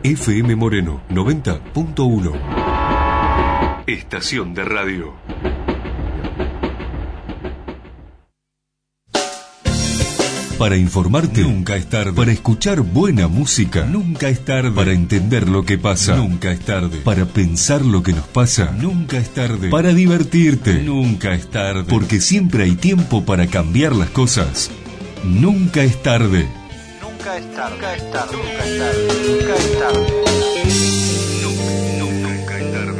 FM Moreno 90.1. Estación de radio. Para informarte, nunca es tarde. Para escuchar buena música, nunca es tarde. Para entender lo que pasa, nunca es tarde. Para pensar lo que nos pasa, nunca es tarde. Para divertirte, nunca es tarde. Porque siempre hay tiempo para cambiar las cosas. Nunca es tarde. Nunca es tarde. Nunca es tarde. Nunca es tarde. Nunca es tarde. Nunca es tarde.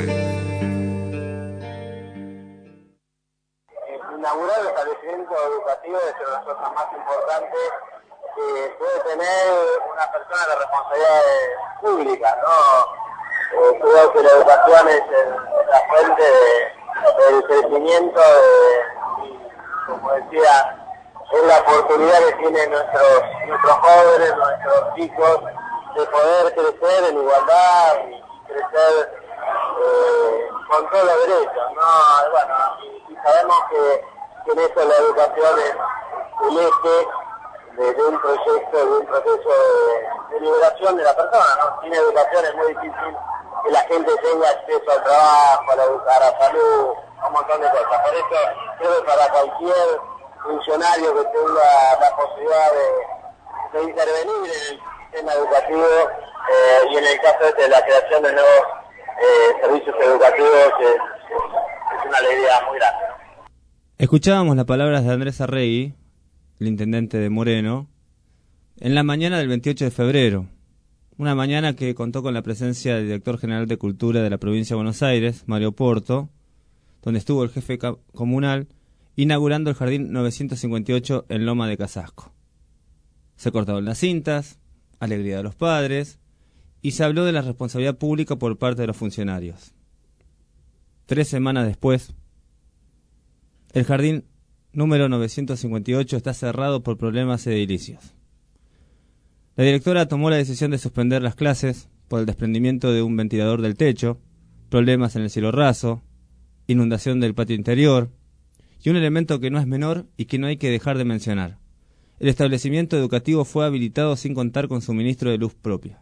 Inaugurar el establecimiento educativo es una de las cosas más importantes que puede tener una persona de responsabilidades públicas, ¿no? Creo que la educación es la fuente del crecimiento y, como decía, es la oportunidad que tienen nuestros jóvenes, nuestros chicos, de poder crecer en igualdad y crecer con todos los derechos, ¿no? Bueno, y sabemos que en eso la educación es el eje de un proyecto, de un proceso de liberación de la persona, ¿no? Sin educación es muy difícil que la gente tenga acceso al trabajo, a la salud, a un montón de cosas. Por eso creo que para cualquier funcionario que tenga la posibilidad de intervenir en el sistema educativo y en el caso de la creación de nuevos servicios educativos es una alegría muy grande. Escuchábamos las palabras de Andrés Arregui, el intendente de Moreno, en la mañana del 28 de febrero. Una mañana que contó con la presencia del director general de Cultura de la provincia de Buenos Aires, Mario Porto, donde estuvo el jefe comunal inaugurando el Jardín 958 en Loma de Casasco. Se cortaron las cintas, alegría de los padres, y se habló de la responsabilidad pública por parte de los funcionarios. 3 semanas después, el jardín número 958 está cerrado por problemas edilicios. La directora tomó la decisión de suspender las clases por el desprendimiento de un ventilador del techo, problemas en el cielo raso, inundación del patio interior, y un elemento que no es menor y que no hay que dejar de mencionar. El establecimiento educativo fue habilitado sin contar con suministro de luz propia.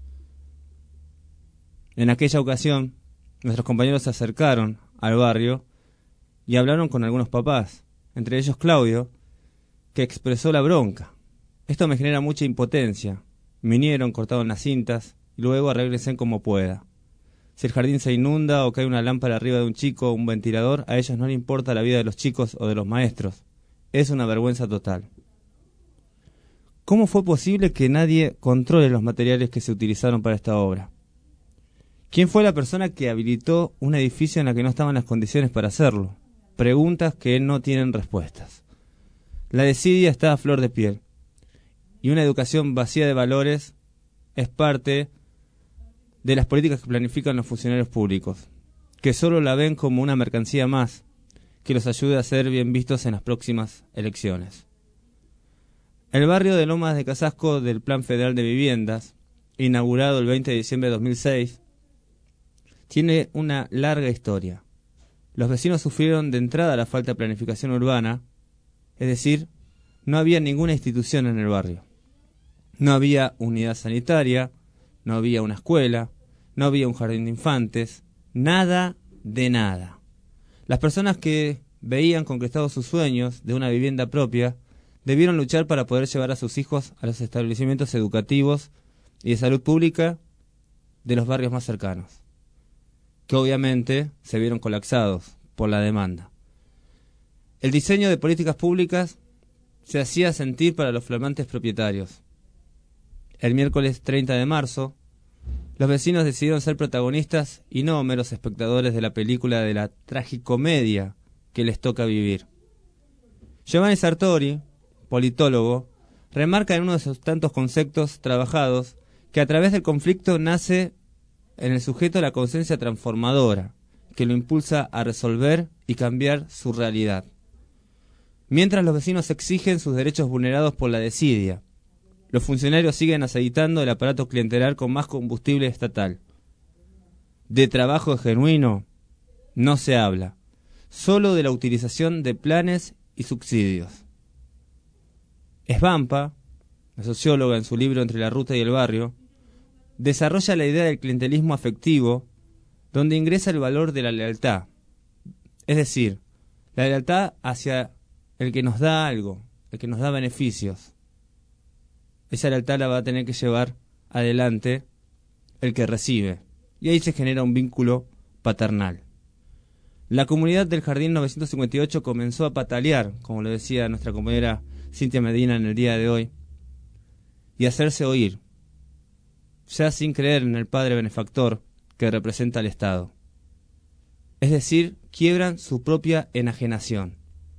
En aquella ocasión, nuestros compañeros se acercaron al barrio y hablaron con algunos papás, entre ellos Claudio, que expresó la bronca. Esto me genera mucha impotencia. Vinieron, cortaron las cintas, y luego arréglense como pueda. Si el jardín se inunda o cae una lámpara arriba de un chico o un ventilador, a ellos no les importa la vida de los chicos o de los maestros. Es una vergüenza total. ¿Cómo fue posible que nadie controle los materiales que se utilizaron para esta obra? ¿Quién fue la persona que habilitó un edificio en la que no estaban las condiciones para hacerlo? Preguntas que no tienen respuestas. La desidia está a flor de piel. Y una educación vacía de valores es parte de las políticas que planifican los funcionarios públicos, que solo la ven como una mercancía más que los ayude a ser bien vistos en las próximas elecciones. El barrio de Lomas de Casasco del Plan Federal de Viviendas, inaugurado el 20 de diciembre de 2006, tiene una larga historia. Los vecinos sufrieron de entrada la falta de planificación urbana, es decir, no había ninguna institución en el barrio. No había unidad sanitaria, no había una escuela, no había un jardín de infantes, nada de nada. Las personas que veían conquistados sus sueños de una vivienda propia debieron luchar para poder llevar a sus hijos a los establecimientos educativos y de salud pública de los barrios más cercanos, que obviamente se vieron colapsados por la demanda. El diseño de políticas públicas se hacía sentir para los flamantes propietarios. El miércoles 30 de marzo, los vecinos decidieron ser protagonistas y no meros espectadores de la película de la tragicomedia que les toca vivir. Giovanni Sartori, politólogo, remarca en uno de sus tantos conceptos trabajados que a través del conflicto nace en el sujeto la conciencia transformadora, que lo impulsa a resolver y cambiar su realidad. Mientras los vecinos exigen sus derechos vulnerados por la desidia, los funcionarios siguen aceitando el aparato clientelar con más combustible estatal. De trabajo genuino no se habla, solo de la utilización de planes y subsidios. Svampa, la socióloga, en su libro Entre la ruta y el barrio, desarrolla la idea del clientelismo afectivo, donde ingresa el valor de la lealtad. Es decir, la lealtad hacia el que nos da algo, el que nos da beneficios. Esa lealtad la va a tener que llevar adelante el que recibe. Y ahí se genera un vínculo paternal. La comunidad del Jardín 958 comenzó a patalear, como lo decía nuestra compañera Cintia Medina en el día de hoy, y hacerse oír, ya sin creer en el padre benefactor que representa al Estado. Es decir, quiebran su propia enajenación.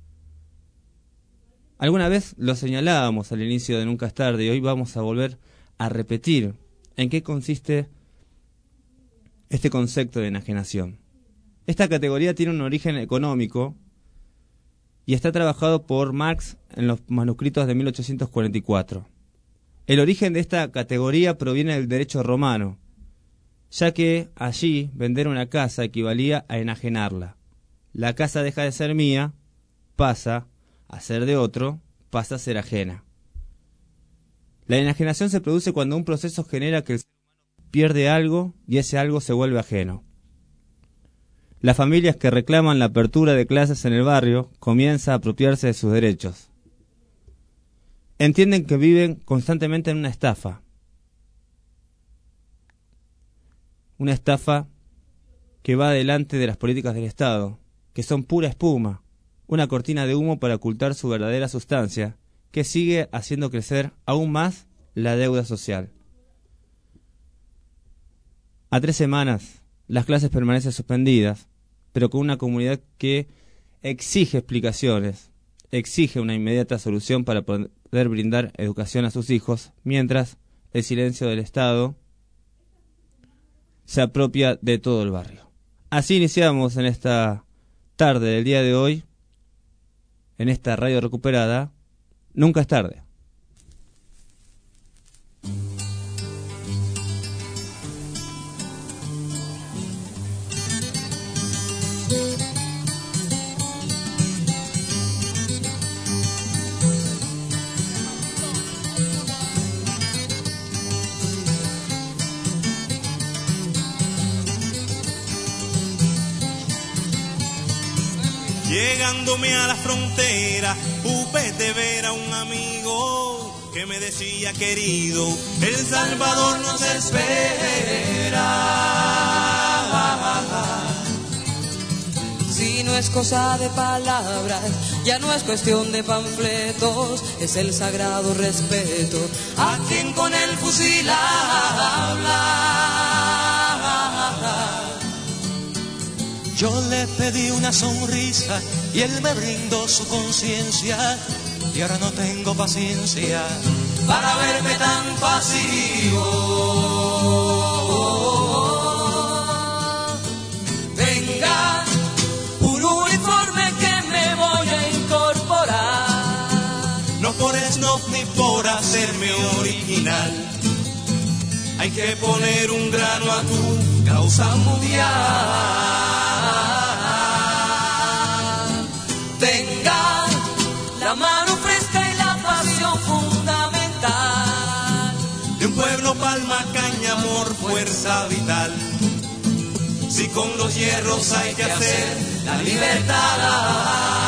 Alguna vez lo señalábamos al inicio de Nunca es tarde y hoy vamos a volver a repetir en qué consiste este concepto de enajenación. Esta categoría tiene un origen económico y está trabajado por Marx en los manuscritos de 1844. El origen de esta categoría proviene del derecho romano, ya que allí vender una casa equivalía a enajenarla. La casa deja de ser mía, pasa a ser de otro, pasa a ser ajena. La enajenación se produce cuando un proceso genera que el ser humano pierde algo y ese algo se vuelve ajeno. Las familias que reclaman la apertura de clases en el barrio comienzan a apropiarse de sus derechos. Entienden que viven constantemente en una estafa. Una estafa que va delante de las políticas del Estado, que son pura espuma, una cortina de humo para ocultar su verdadera sustancia, que sigue haciendo crecer aún más la deuda social. A 3 semanas, las clases permanecen suspendidas, pero con una comunidad que exige explicaciones, exige una inmediata solución para poder brindar educación a sus hijos, mientras el silencio del Estado se apropia de todo el barrio. Así iniciamos en esta tarde del día de hoy, en esta radio recuperada, Nunca es tarde. Llegándome a la frontera, supe de ver a un amigo que me decía: querido, El Salvador nos espera. Si no es cosa de palabras, ya no es cuestión de panfletos, es el sagrado respeto a quien con el fusil habla. Yo le pedí una sonrisa y él me brindó su conciencia, y ahora no tengo paciencia para verme tan pasivo. Venga, un uniforme que me voy a incorporar. No por snob ni por hacerme original, hay que poner un grano a tu causa mundial. Tenga la mano fresca y la pasión fundamental de un pueblo, palma, caña, amor, fuerza vital. Si con los hierros hay que hacer la libertad.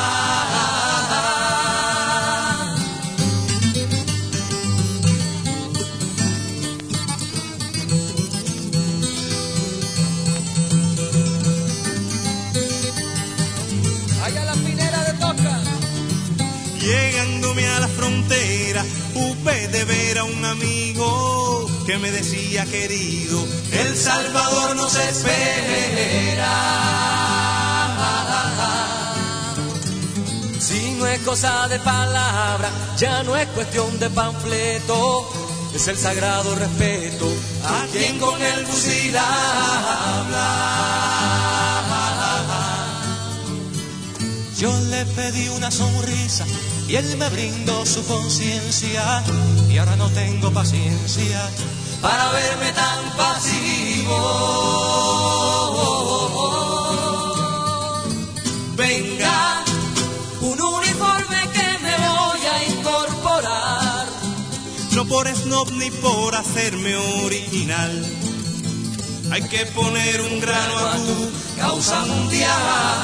Llegándome a la frontera, supe de ver a un amigo que me decía: querido, El Salvador nos espera. Si no es cosa de palabra, ya no es cuestión de panfleto, es el sagrado respeto a quien con el fusil habla. Yo le pedí una sonrisa y él me brindó su conciencia, y ahora no tengo paciencia para verme tan pasivo. Venga, un uniforme que me voy a incorporar. no por snob ni por hacerme original. Hay que poner un grano a tu causa mundial.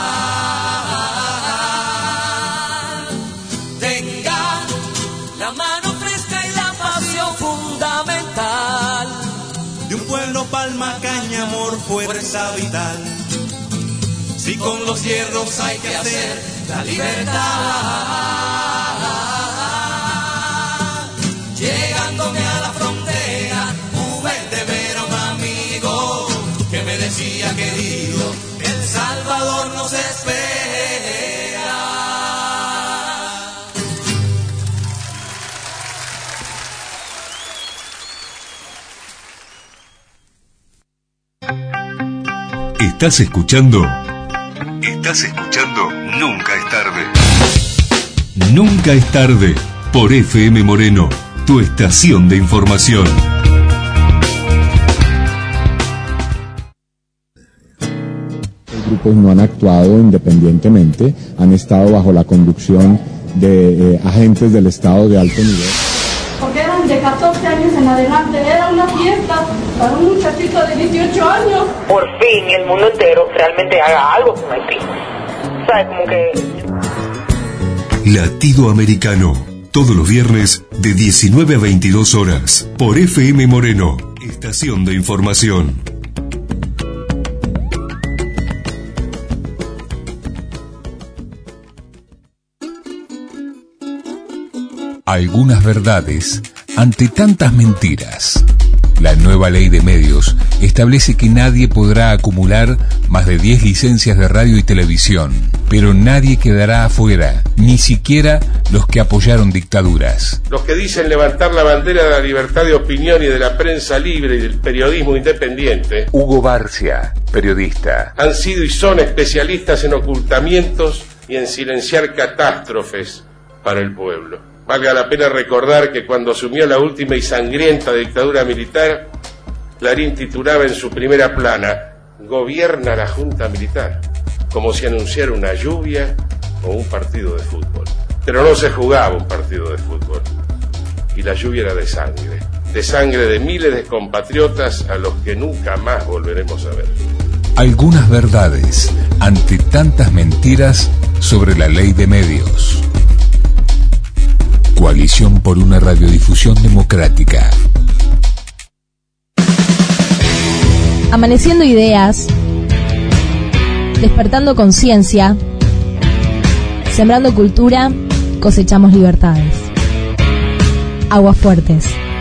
Tenga la mano fresca y la pasión fundamental de un pueblo, palma, caña, amor, fuerza vital. Si con los hierros hay que hacer la libertad, llegándome a la frontera, hube de ver a un amigo que me decía, querido, El Salvador nos espera. ¿Estás escuchando? Nunca es tarde. Nunca es tarde. Por FM Moreno, tu estación de información. Los grupos no han actuado independientemente, han estado bajo la conducción de agentes del Estado de alto nivel. Porque eran de 14 años en adelante, era una fiesta para un muchachito de 18 años. Por fin el mundo entero realmente haga algo con Haití. ¿Sabes? Como que... Latido Americano, todos los viernes de 19 a 22 horas, por FM Moreno, estación de información. Algunas verdades ante tantas mentiras. La nueva ley de medios establece que nadie podrá acumular más de 10 licencias de radio y televisión, pero nadie quedará afuera, ni siquiera los que apoyaron dictaduras. Los que dicen levantar la bandera de la libertad de opinión y de la prensa libre y del periodismo independiente. Hugo Barcia, periodista. Han sido y son especialistas en ocultamientos y en silenciar catástrofes para el pueblo. Valga la pena recordar que cuando asumió la última y sangrienta dictadura militar, Clarín titulaba en su primera plana, "Gobierna la Junta Militar", como si anunciara una lluvia o un partido de fútbol. Pero no se jugaba un partido de fútbol, y la lluvia era de sangre de miles de compatriotas a los que nunca más volveremos a ver. Algunas verdades ante tantas mentiras sobre la ley de medios. Coalición por una radiodifusión democrática. Amaneciendo ideas, despertando conciencia, sembrando cultura, cosechamos libertades. Aguas Fuertes.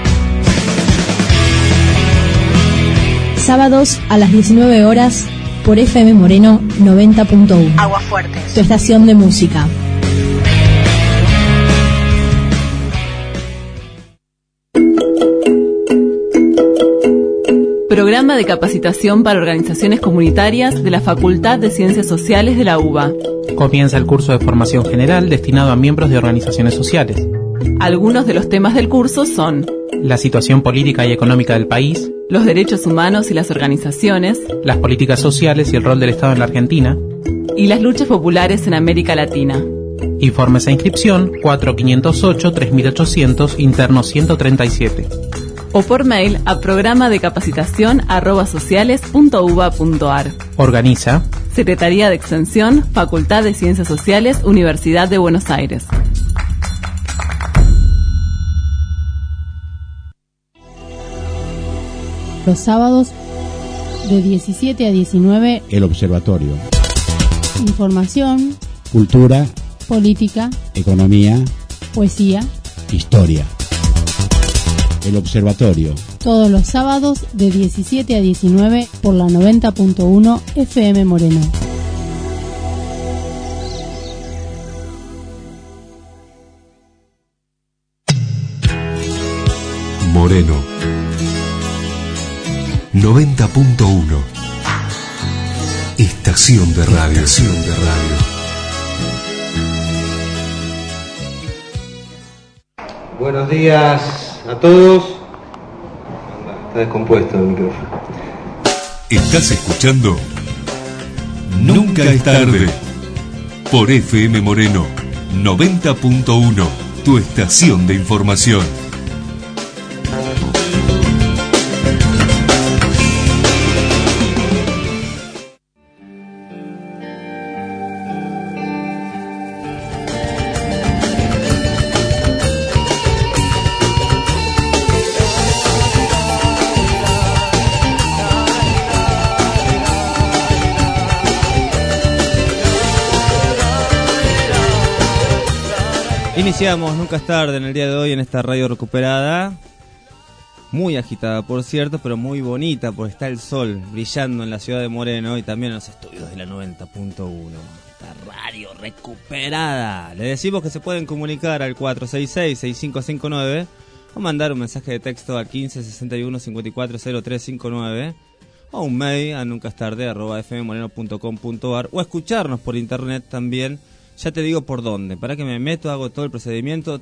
Sábados a las 19 horas por FM Moreno 90.1. Aguas Fuertes. Tu estación de música. Programa de capacitación para organizaciones comunitarias de la Facultad de Ciencias Sociales de la UBA. Comienza el curso de formación general destinado a miembros de organizaciones sociales. Algunos de los temas del curso son: la situación política y económica del país, los derechos humanos y las organizaciones, las políticas sociales y el rol del Estado en la Argentina, y las luchas populares en América Latina. Informes e inscripción 4508-3800, interno 137. O por mail a programadecapacitación@sociales.uba.ar. Organiza Secretaría de Extensión, Facultad de Ciencias Sociales, Universidad de Buenos Aires. Los sábados de 17 a 19, El Observatorio. Información, Cultura, política, economía, poesía, historia. El Observatorio. Todos los sábados de 17 a 19 por la 90.1 FM Moreno. Moreno 90.1. Estación de radio. Buenos días a todos. Está descompuesto el micrófono. ¿Estás escuchando? Nunca es tarde. Por FM Moreno 90.1, tu estación de información. Iniciamos Nunca es tarde en el día de hoy en esta radio recuperada, muy agitada por cierto, pero muy bonita porque está el sol brillando en la ciudad de Moreno y también en los estudios de la 90.1. Esta radio recuperada. Les decimos que se pueden comunicar al 466-6559 o mandar un mensaje de texto al 1561-540359 o un mail a nuncastarde@fmmoreno.com.ar o escucharnos por internet también. Ya te digo por dónde. Para que me meto, hago todo el procedimiento.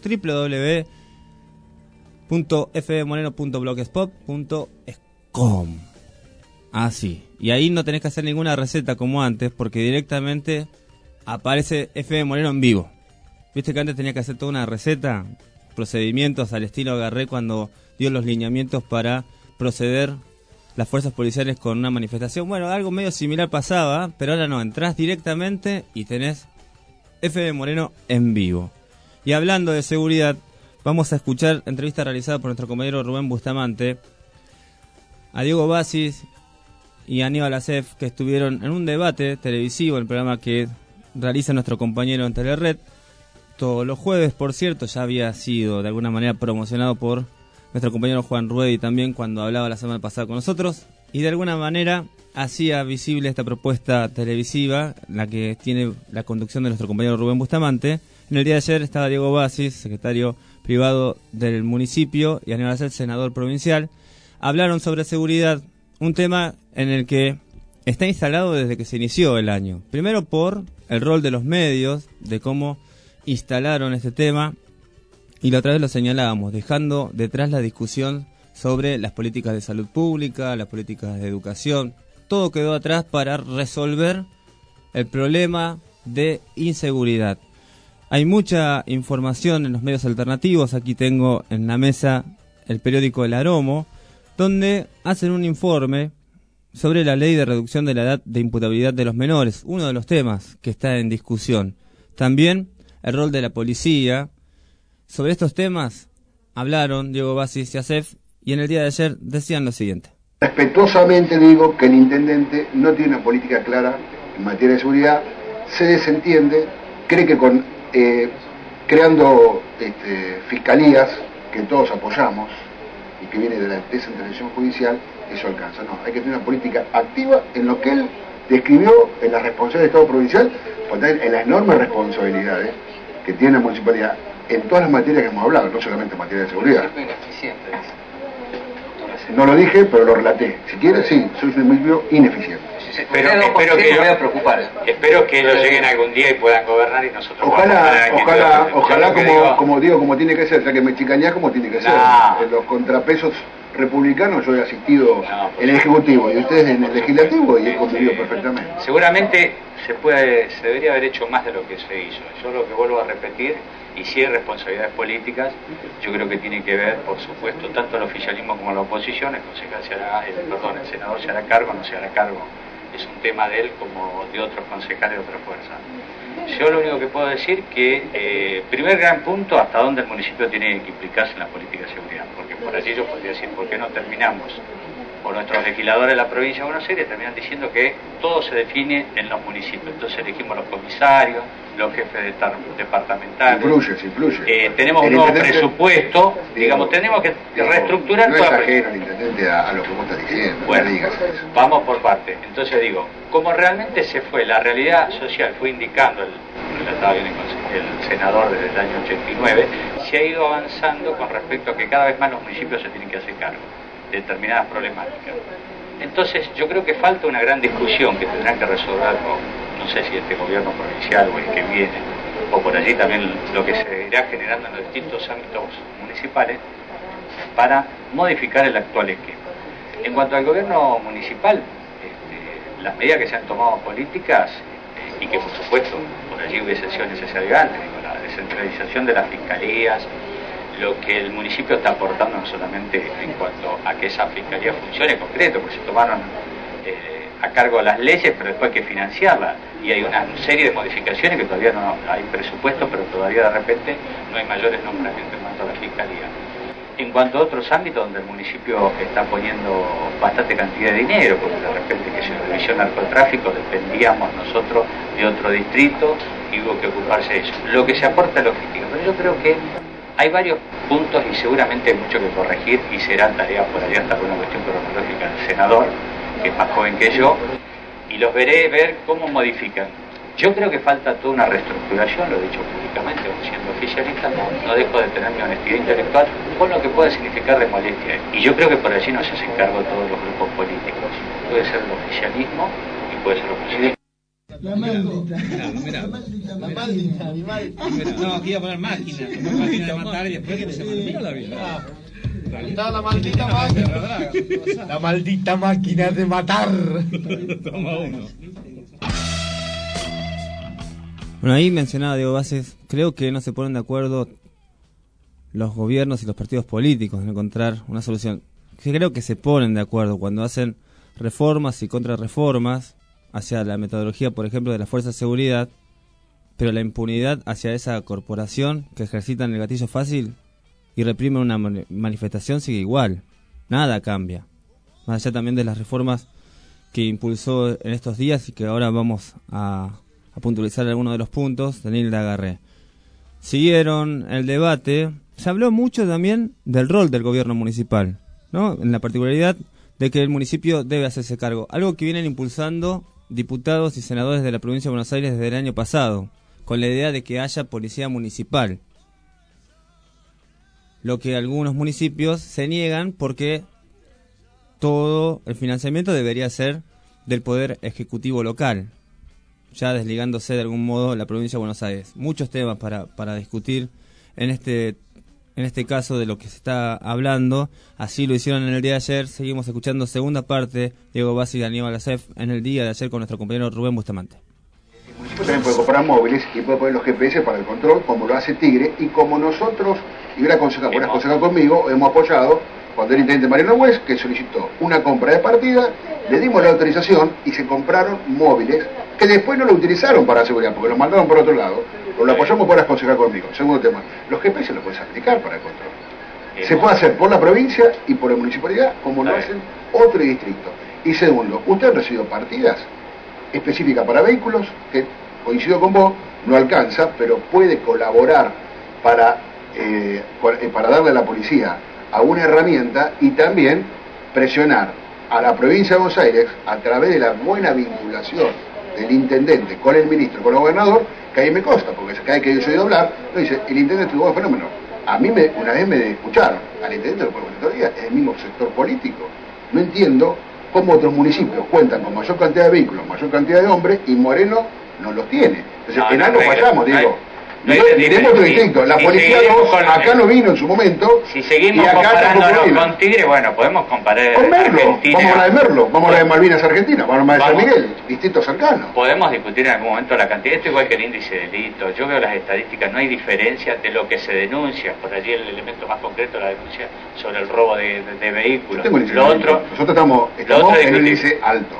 www.fmmoreno.blogspot.com. Así. Y ahí no tenés que hacer ninguna receta como antes, porque directamente aparece FM Moreno en vivo. Viste que antes tenía que hacer toda una receta, procedimientos al estilo Garré cuando dio los lineamientos para proceder las fuerzas policiales con una manifestación. Bueno, algo medio similar pasaba, pero ahora no. Entrás directamente y tenés FM Moreno en vivo. Y hablando de seguridad, vamos a escuchar entrevista realizada por nuestro compañero Rubén Bustamante a Diego Basis y Aníbal Acef, que estuvieron en un debate televisivo, el programa que realiza nuestro compañero en Telered todos los jueves, por cierto. Ya había sido de alguna manera promocionado por nuestro compañero Juan Ruedi también cuando hablaba la semana pasada con nosotros, y de alguna manera hacía visible esta propuesta televisiva, la que tiene la conducción de nuestro compañero Rubén Bustamante. En el día de ayer estaba Diego Basis, secretario privado del municipio, y Aníbal Acef, senador provincial. Hablaron sobre seguridad, un tema en el que está instalado desde que se inició el año. Primero por el rol de los medios, de cómo instalaron este tema, y la otra vez lo señalábamos, dejando detrás la discusión sobre las políticas de salud pública, las políticas de educación. Todo quedó atrás para resolver el problema de inseguridad. Hay mucha información en los medios alternativos. Aquí tengo en la mesa el periódico El Aromo, donde hacen un informe sobre la ley de reducción de la edad de imputabilidad de los menores, uno de los temas que está en discusión. También el rol de la policía. Sobre estos temas hablaron Diego Basis y Acef, y en el día de ayer decían lo siguiente. Respetuosamente digo que el intendente no tiene una política clara en materia de seguridad, se desentiende, cree que creando fiscalías que todos apoyamos y que viene de la descentralización judicial, eso alcanza. No, hay que tener una política activa en lo que él describió en la responsabilidad del Estado provincial, en las enormes responsabilidades que tiene la municipalidad en todas las materias que hemos hablado, no solamente en materia de seguridad. No lo dije, pero lo relaté. Si quieres, sí, soy un municipio ineficiente. Pero espero que voy a preocupar. Espero que ellos lleguen algún día y puedan gobernar y nosotros ojalá como digo, como tiene que ser, ya que me chicañás como tiene que ser. En los contrapesos republicanos yo he asistido en el Ejecutivo y ustedes en el Legislativo y he convivido perfectamente. Seguramente se debería haber hecho más de lo que se hizo. Yo lo que vuelvo a repetir, y si hay responsabilidades políticas, yo creo que tiene que ver, por supuesto, tanto el oficialismo como la oposición. El senador se hará cargo, no se hará cargo. Es un tema de él como de otros concejales de otras fuerzas. Yo lo único que puedo decir que, primer gran punto, hasta dónde el municipio tiene que implicarse en la política de seguridad, porque por allí yo podría decir, ¿por qué no terminamos? O nuestros legisladores de la provincia de Buenos Aires terminan diciendo que todo se define en los municipios. Entonces elegimos los comisarios, los jefes departamentales. Influye. Tenemos un nuevo presupuesto, digamos, tenemos que reestructurar no toda el intendente a lo que vos estás diciendo. Bueno, no digas eso. Vamos por partes. Entonces digo, como realmente se fue, la realidad social fue indicando, el senador desde el año 89, se ha ido avanzando con respecto a que cada vez más los municipios se tienen que hacer cargo de determinadas problemáticas. Entonces yo creo que falta una gran discusión que tendrán que resolver, no sé si este gobierno provincial o el que viene, o por allí también lo que se irá generando en los distintos ámbitos municipales, para modificar el actual esquema. En cuanto al gobierno municipal, las medidas que se han tomado políticas, y que por supuesto por allí hubiese sido necesario antes, la descentralización de las fiscalías, lo que el municipio está aportando no solamente en cuanto a que esa fiscalía funcione en concreto, porque se tomaron a cargo las leyes, pero después hay que financiarlas, y hay una serie de modificaciones que todavía no hay presupuesto, pero todavía de repente no hay mayores nombramientos en cuanto a la fiscalía. En cuanto a otros ámbitos donde el municipio está poniendo bastante cantidad de dinero, porque de repente que si la división narcotráfico dependíamos nosotros de otro distrito y hubo que ocuparse de eso. Lo que se aporta es logística, pero yo creo que hay varios puntos y seguramente hay mucho que corregir y será tarea por allá hasta por una cuestión cronológica del senador, que es más joven que yo, y los veré ver cómo modifican. Yo creo que falta toda una reestructuración, lo he dicho públicamente, siendo oficialista, no dejo de tener mi honestidad intelectual con lo que puede significar de molestia. Y yo creo que por allí nos hacen cargo todos los grupos políticos. Puede ser el oficialismo y puede ser el oposición. La maldita. La maldita, animal. No, aquí iba a poner máquina. Máquina de matar y después que se mira la vida. Está la maldita máquina. La maldita máquina de matar. Toma uno. Bueno, ahí mencionaba Diego Bases, creo que no se ponen de acuerdo los gobiernos y los partidos políticos en encontrar una solución. Creo que se ponen de acuerdo cuando hacen reformas y contrarreformas hacia la metodología, por ejemplo, de la Fuerza de Seguridad, pero la impunidad hacia esa corporación que ejercitan el gatillo fácil y reprimen una manifestación sigue igual. Nada cambia. Más allá también de las reformas que impulsó en estos días y que ahora vamos a puntualizar algunos de los puntos de Nilda Garré. Siguieron el debate. Se habló mucho también del rol del gobierno municipal, ¿no? En la particularidad de que el municipio debe hacerse cargo. Algo que vienen impulsando diputados y senadores de la provincia de Buenos Aires desde el año pasado, con la idea de que haya policía municipal. Lo que algunos municipios se niegan porque todo el financiamiento debería ser del Poder Ejecutivo local, ya desligándose de algún modo la provincia de Buenos Aires. Muchos temas para discutir en este caso de lo que se está hablando. Así lo hicieron en el día de ayer. Seguimos escuchando segunda parte, Diego Bassi y Aníbal Acef, en el día de ayer con nuestro compañero Rubén Bustamante. El municipio también puede comprar móviles y puede poner los GPS para el control, como lo hace Tigre, y como nosotros, y hubiera aconsejado conmigo, hemos apoyado cuando el intendente Mariano Weiss, que solicitó una compra de partida, le dimos la autorización y se compraron móviles que después no lo utilizaron para seguridad, porque los mandaron por otro lado, pero lo apoyamos por aconsejar conmigo. Segundo tema, los GPS los puedes aplicar para el control. Se puede hacer por la provincia y por la municipalidad, como lo hacen otro distrito. Y segundo, usted ha recibido partidas específicas para vehículos, que coincido con vos, no alcanza, pero puede colaborar para darle a la policía a una herramienta y también presionar a la provincia de Buenos Aires a través de la buena vinculación del intendente con el ministro, con el gobernador, que ahí me consta, porque cada vez que yo soy hablar, lo dice, el intendente tuvo un fenómeno. A mí una vez me escucharon, al intendente lo puedo poner todavía, es el mismo sector político. No entiendo cómo otros municipios cuentan con mayor cantidad de vehículos, mayor cantidad de hombres, y Moreno no los tiene. Entonces, en algo fallamos, Diego. Tenemos otro distinto. La policía acá no vino en su momento. Si seguimos comparándonos con Tigre, bueno, podemos comparar con Merlo. Argentina. Vamos a la de Merlo, vamos a la de Malvinas Argentina, vamos a la de San Miguel, distritos cercanos. Podemos discutir en algún momento la cantidad, esto igual que el índice de delitos. Yo veo las estadísticas, no hay diferencia de lo que se denuncia. Por allí el elemento más concreto, la denuncia sobre el robo de vehículos. Nosotros estamos en un índice alto.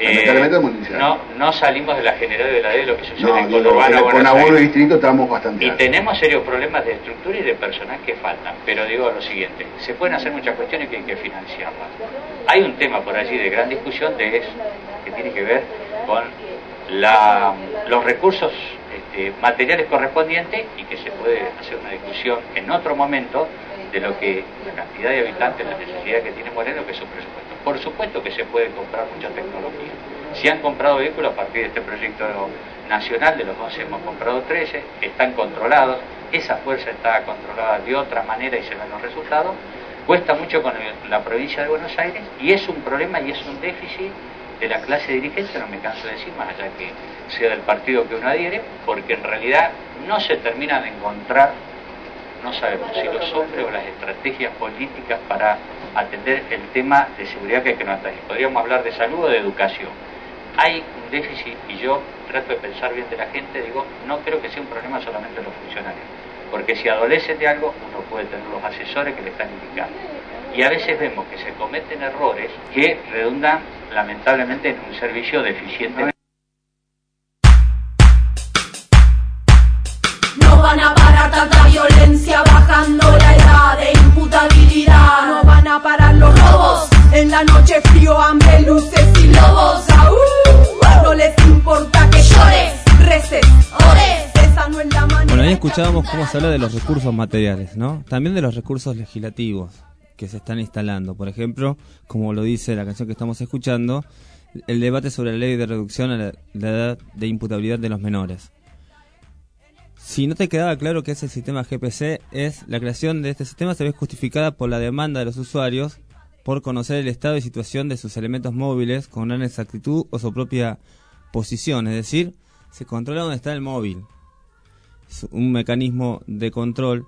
No salimos de la general de la de lo que sucede en Conurbano. Con algunos distritos estamos bastante altos. Y tenemos serios problemas de estructura y de personal que faltan. Pero digo lo siguiente, se pueden hacer muchas cuestiones que hay que financiarlas. Hay un tema por allí de gran discusión que tiene que ver con los recursos materiales correspondientes, y que se puede hacer una discusión en otro momento de lo que la cantidad de habitantes, la necesidad que tiene Moreno, que es su presupuesto. Por supuesto que se puede comprar mucha tecnología. Si han comprado vehículos a partir de este proyecto nacional, de los 11 hemos comprado 13, están controlados, esa fuerza está controlada de otra manera y se ven los resultados. Cuesta mucho con la provincia de Buenos Aires y es un problema y es un déficit de la clase dirigente, no me canso de decir, más allá que sea del partido que uno adhiere, porque en realidad no se termina de encontrar, no sabemos si los hombres o las estrategias políticas para atender el tema de seguridad que hay que nos atañe. Podríamos hablar de salud o de educación. Hay un déficit y yo trato de pensar bien de la gente, digo, no creo que sea un problema solamente de los funcionarios, porque si adolecen de algo, uno puede tener los asesores que le están indicando. Y a veces vemos que se cometen errores que redundan lamentablemente en un servicio deficiente. No van a parar tanta violencia bajando la edad de imputabilidad. No van a parar los robos, en la noche frío, hambre, luces y lobos. No les importa que llores, reces, ores. vemos cómo se habla de los recursos materiales, ¿no? También de los recursos legislativos que se están instalando. Por ejemplo, como lo dice la canción que estamos escuchando, el debate sobre la ley de reducción a la edad de imputabilidad de los menores. Si no te quedaba claro que es el sistema GPC, la creación de este sistema se ve justificada por la demanda de los usuarios por conocer el estado y situación de sus elementos móviles con gran exactitud o su propia posición, es decir, se controla dónde está el móvil. Es un mecanismo de control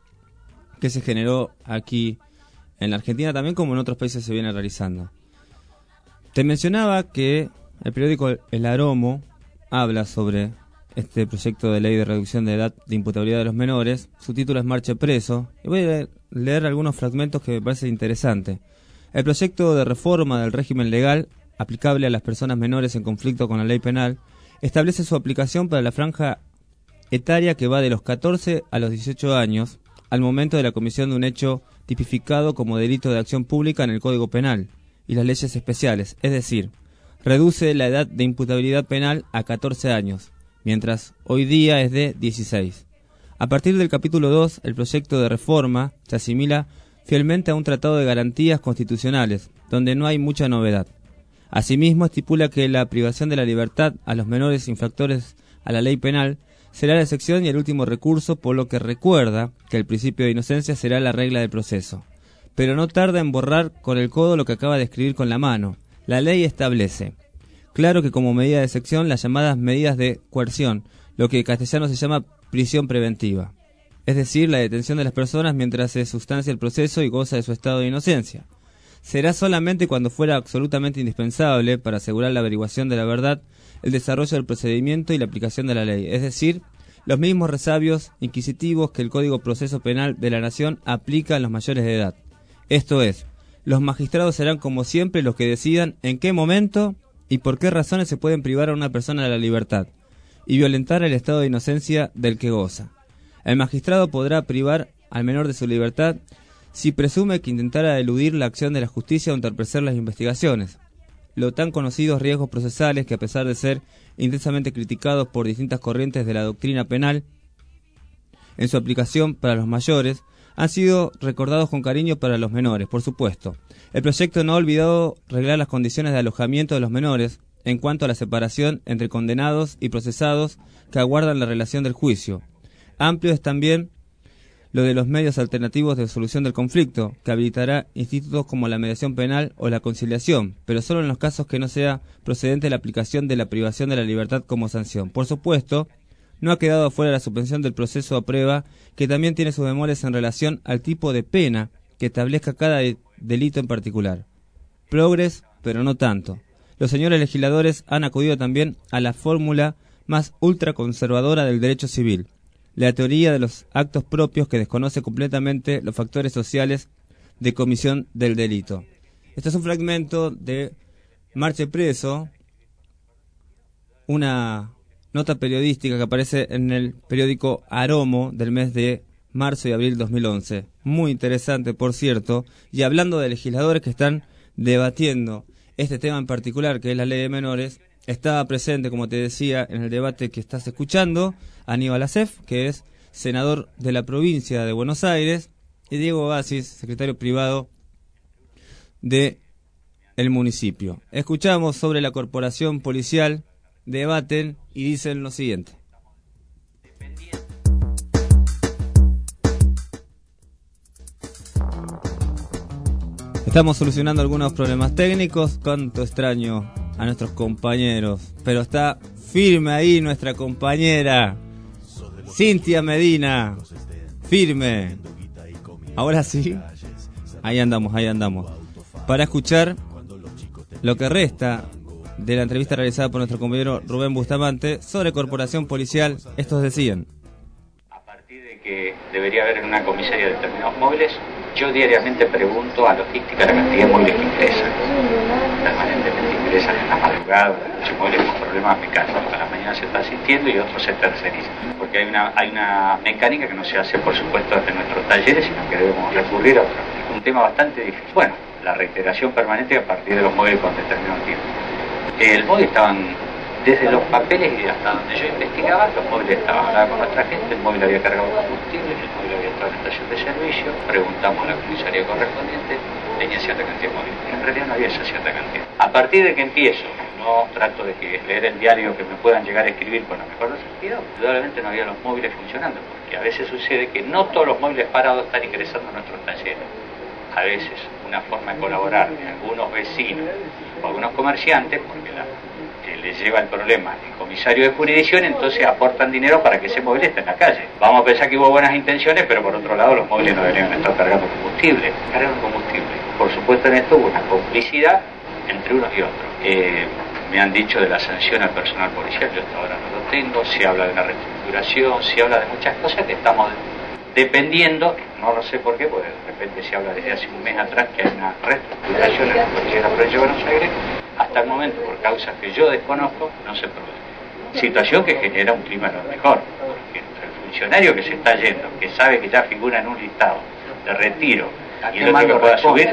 que se generó aquí en la Argentina también, como en otros países se viene realizando. Te mencionaba que el periódico El Aromo habla sobre este proyecto de ley de reducción de edad de imputabilidad de los menores. Su título es Marche Preso, y voy a leer algunos fragmentos que me parecen interesantes. El proyecto de reforma del régimen legal aplicable a las personas menores en conflicto con la ley penal establece su aplicación para la franja etaria que va de los 14 a los 18 años al momento de la comisión de un hecho tipificado como delito de acción pública en el Código Penal y las leyes especiales, es decir, reduce la edad de imputabilidad penal a 14 años, mientras hoy día es de 16. A partir del capítulo 2, el proyecto de reforma se asimila fielmente a un tratado de garantías constitucionales, donde no hay mucha novedad. Asimismo, estipula que la privación de la libertad a los menores infractores a la ley penal será la excepción y el último recurso, por lo que recuerda que el principio de inocencia será la regla del proceso. Pero no tarda en borrar con el codo lo que acaba de escribir con la mano. La ley establece, claro que como medida de excepción, las llamadas medidas de coerción, lo que en castellano se llama prisión preventiva, es decir, la detención de las personas mientras se sustancia el proceso y goza de su estado de inocencia. Será solamente cuando fuera absolutamente indispensable para asegurar la averiguación de la verdad, el desarrollo del procedimiento y la aplicación de la ley, es decir, los mismos resabios inquisitivos que el Código Proceso Penal de la Nación aplica a los mayores de edad. Esto es, los magistrados serán como siempre los que decidan en qué momento y por qué razones se pueden privar a una persona de la libertad y violentar el estado de inocencia del que goza. El magistrado podrá privar al menor de su libertad si presume que intentara eludir la acción de la justicia o entorpecer las investigaciones. Los tan conocidos riesgos procesales que, a pesar de ser intensamente criticados por distintas corrientes de la doctrina penal en su aplicación para los mayores, han sido recordados con cariño para los menores, por supuesto. El proyecto no ha olvidado reglar las condiciones de alojamiento de los menores en cuanto a la separación entre condenados y procesados que aguardan la relación del juicio. Amplio es también lo de los medios alternativos de solución del conflicto, que habilitará institutos como la mediación penal o la conciliación, pero solo en los casos que no sea procedente la aplicación de la privación de la libertad como sanción. Por supuesto, no ha quedado fuera la suspensión del proceso a prueba, que también tiene sus bemoles en relación al tipo de pena que establezca cada delito en particular. Progres, pero no tanto. Los señores legisladores han acudido también a la fórmula más ultraconservadora del derecho civil, la teoría de los actos propios, que desconoce completamente los factores sociales de comisión del delito. Este es un fragmento de Marche Preso, una nota periodística que aparece en el periódico Aromo del mes de marzo y abril 2011. Muy interesante, por cierto, y hablando de legisladores que están debatiendo este tema en particular, que es la ley de menores, estaba presente, como te decía, en el debate que estás escuchando, Aníbal Acef, que es senador de la provincia de Buenos Aires, y Diego Basis, secretario privado de el municipio. Escuchamos sobre la corporación policial, debaten y dicen lo siguiente. Estamos solucionando algunos problemas técnicos. Cuánto extraño a nuestros compañeros, pero está firme ahí nuestra compañera Cintia Medina, firme. Ahora sí, ahí andamos, para escuchar lo que resta de la entrevista realizada por nuestro compañero Rubén Bustamante sobre corporación policial. Estos decían: a partir de que debería haber en una comisaría determinados móviles, yo diariamente pregunto a logística la cantidad de móviles que ingresan. Permanentemente ingresan en la madrugada, muchos móviles con problemas mecánicos. A la mañana se está asistiendo y otros se tercerizan. Porque hay una mecánica que no se hace, por supuesto, desde nuestros talleres, sino que debemos recurrir a otro. Es un tema bastante difícil. Bueno, la reiteración permanente a partir de los móviles con determinado tiempo. El móvil estaban Desde los papeles y hasta donde yo investigaba, los móviles estaban. Hablaba con nuestra gente, el móvil había cargado combustible, el móvil había estado en la estación de servicio, preguntamos a la comisaría correspondiente, tenía cierta cantidad de móviles. En realidad no había esa cierta cantidad. A partir de que empiezo, no trato de que leer el diario que me puedan llegar a escribir con la mejor sentido, indudablemente no había los móviles funcionando, porque a veces sucede que no todos los móviles parados están ingresando a nuestros talleres. A veces una forma de colaborar de algunos vecinos o algunos comerciantes, porque les lleva el problema el comisario de jurisdicción, entonces aportan dinero para que ese móvil esté en la calle. Vamos a pensar que hubo buenas intenciones, pero por otro lado los móviles no deberían estar cargando combustible. Por supuesto en esto hubo una complicidad entre unos y otros. Me han dicho de la sanción al personal policial, yo hasta ahora no lo tengo, se habla de una reestructuración, se habla de muchas cosas que estamos dependiendo, no lo sé por qué, porque de repente se habla desde hace un mes atrás que hay una reestructuración en la Policía de la Provincia de Buenos Aires. Hasta el momento, por causas que yo desconozco, no se produce. Situación que genera un clima no mejor, porque entre el funcionario que se está yendo, que sabe que ya figura en un listado de retiro, y el otro que pueda subir,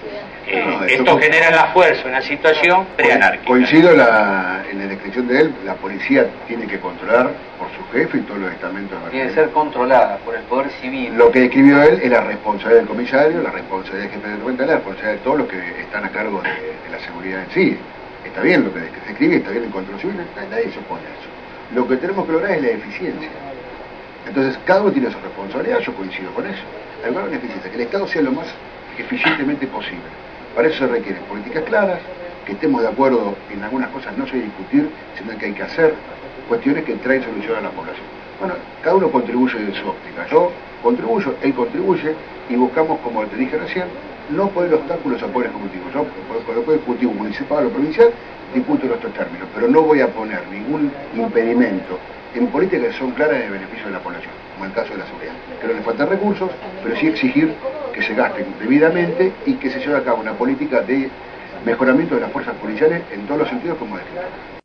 esto genera la fuerza, una situación preanárquica. Coincido en la descripción de él, la policía tiene que controlar por su jefe y todos los estamentos. Tiene que ser controlada por el poder civil. Lo que describió él es la responsabilidad del comisario, la responsabilidad del jefe de cuenta, la responsabilidad de todos los que están a cargo de la seguridad en sí. Está bien lo que se escribe, está bien el control civil, nadie se opone a eso. Lo que tenemos que lograr es la eficiencia. Entonces, cada uno tiene su responsabilidad, yo coincido con eso. Hay una eficiencia, que el Estado sea lo más eficientemente posible. Para eso se requieren políticas claras, que estemos de acuerdo en algunas cosas, no se discutir, sino que hay que hacer cuestiones que traen solución a la población. Bueno, cada uno contribuye de su óptica. Yo contribuyo, él contribuye, y buscamos, como te dije recién, no poner obstáculos al poder ejecutivo. Yo, con el poder ejecutivo municipal o provincial, discuto en estos términos, pero no voy a poner ningún impedimento en políticas que son claras en el beneficio de la población, como el caso de la seguridad. Que no le faltan recursos, pero sí exigir que se gasten debidamente y que se lleve a cabo una política de mejoramiento de las fuerzas policiales en todos los sentidos, como descrito.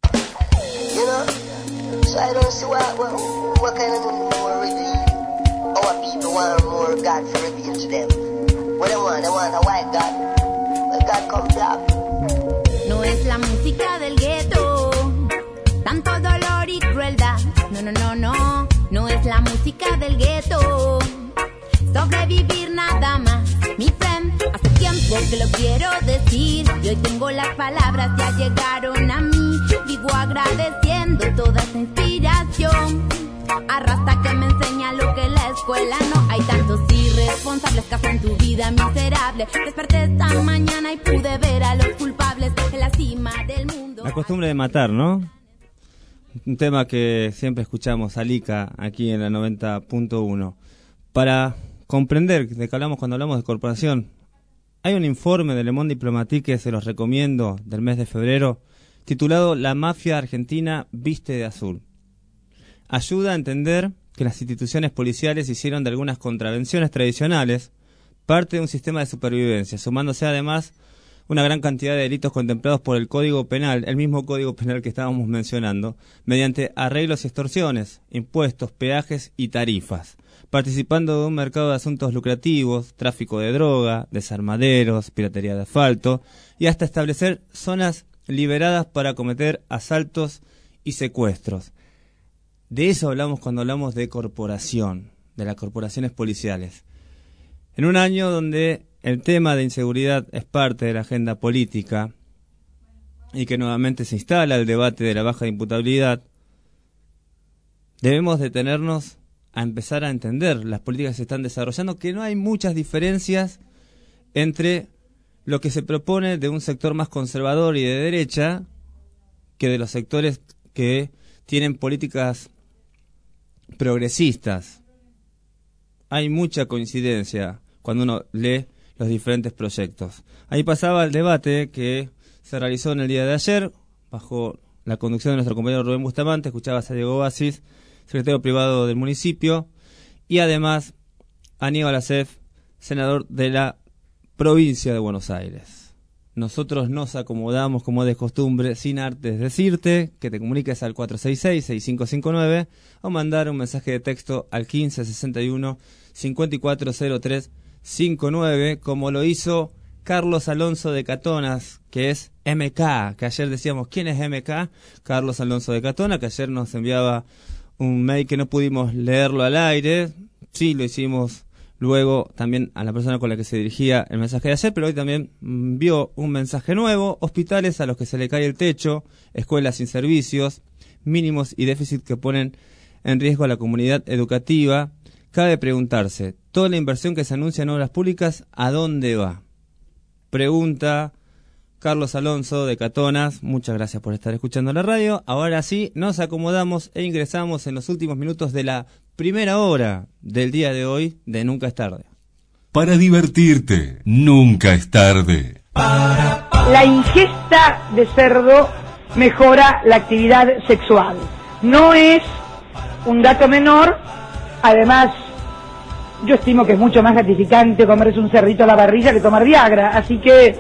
So I don't see what kind of more reveal. Our people want more God to reveal to them. What they want a white God. Well, God come black. No es la música del gueto, tanto dolor y crueldad. No es la música del gueto. Sobrevivir nada más, mi friend. Hace tiempo que lo quiero decir y hoy tengo las palabras, ya llegaron a mí. Vivo agradeciendo toda esa inspiración. Arrastra que me enseña lo que la escuela no. Hay tantos irresponsables que hacen tu vida miserable. Desperté esta mañana y pude ver a los culpables en la cima del mundo. La costumbre de matar, ¿no? Un tema que siempre escuchamos, Alica, aquí en la 90.1. Para comprender de qué hablamos cuando hablamos de corporación, hay un informe de Le Monde Diplomatique que se los recomiendo, del mes de febrero, titulado La mafia argentina viste de azul. Ayuda a entender que las instituciones policiales hicieron de algunas contravenciones tradicionales parte de un sistema de supervivencia, sumándose además una gran cantidad de delitos contemplados por el Código Penal, el mismo Código Penal que estábamos mencionando, mediante arreglos y extorsiones, impuestos, peajes y tarifas, participando de un mercado de asuntos lucrativos, tráfico de droga, desarmaderos, piratería de asfalto, y hasta establecer zonas liberadas para cometer asaltos y secuestros. De eso hablamos cuando hablamos de corporación, de las corporaciones policiales. En un año donde el tema de inseguridad es parte de la agenda política y que nuevamente se instala el debate de la baja imputabilidad, debemos detenernos a empezar a entender las políticas que se están desarrollando, que no hay muchas diferencias entre lo que se propone de un sector más conservador y de derecha que de los sectores que tienen políticas progresistas. Hay mucha coincidencia cuando uno lee los diferentes proyectos. Ahí pasaba el debate que se realizó en el día de ayer, bajo la conducción de nuestro compañero Rubén Bustamante. Escuchabas a Diego Basis, secretario privado del municipio, y además Aníbal Acef, senador de la provincia de Buenos Aires. Nosotros nos acomodamos, como de costumbre, sin antes decirte que te comuniques al 466-6559 o mandar un mensaje de texto al 1561-540359, como lo hizo Carlos Alonso de Catonas, que es MK, que ayer decíamos, ¿quién es MK? Carlos Alonso de Catona, que ayer nos enviaba un mail que no pudimos leerlo al aire. Sí, lo hicimos luego también a la persona con la que se dirigía el mensaje de ayer, pero hoy también envió un mensaje nuevo: hospitales a los que se le cae el techo, escuelas sin servicios, mínimos y déficit que ponen en riesgo a la comunidad educativa. Cabe preguntarse, toda la inversión que se anuncia en obras públicas, ¿a dónde va? Pregunta Carlos Alonso de Catonas. Muchas gracias por estar escuchando la radio. Ahora sí, nos acomodamos e ingresamos en los últimos minutos de la primera hora del día de hoy de Nunca es Tarde. Para divertirte, nunca es tarde. La ingesta de cerdo mejora la actividad sexual. No es un dato menor. Además, yo estimo que es mucho más gratificante comerse un cerdito a la parrilla que tomar Viagra. Así que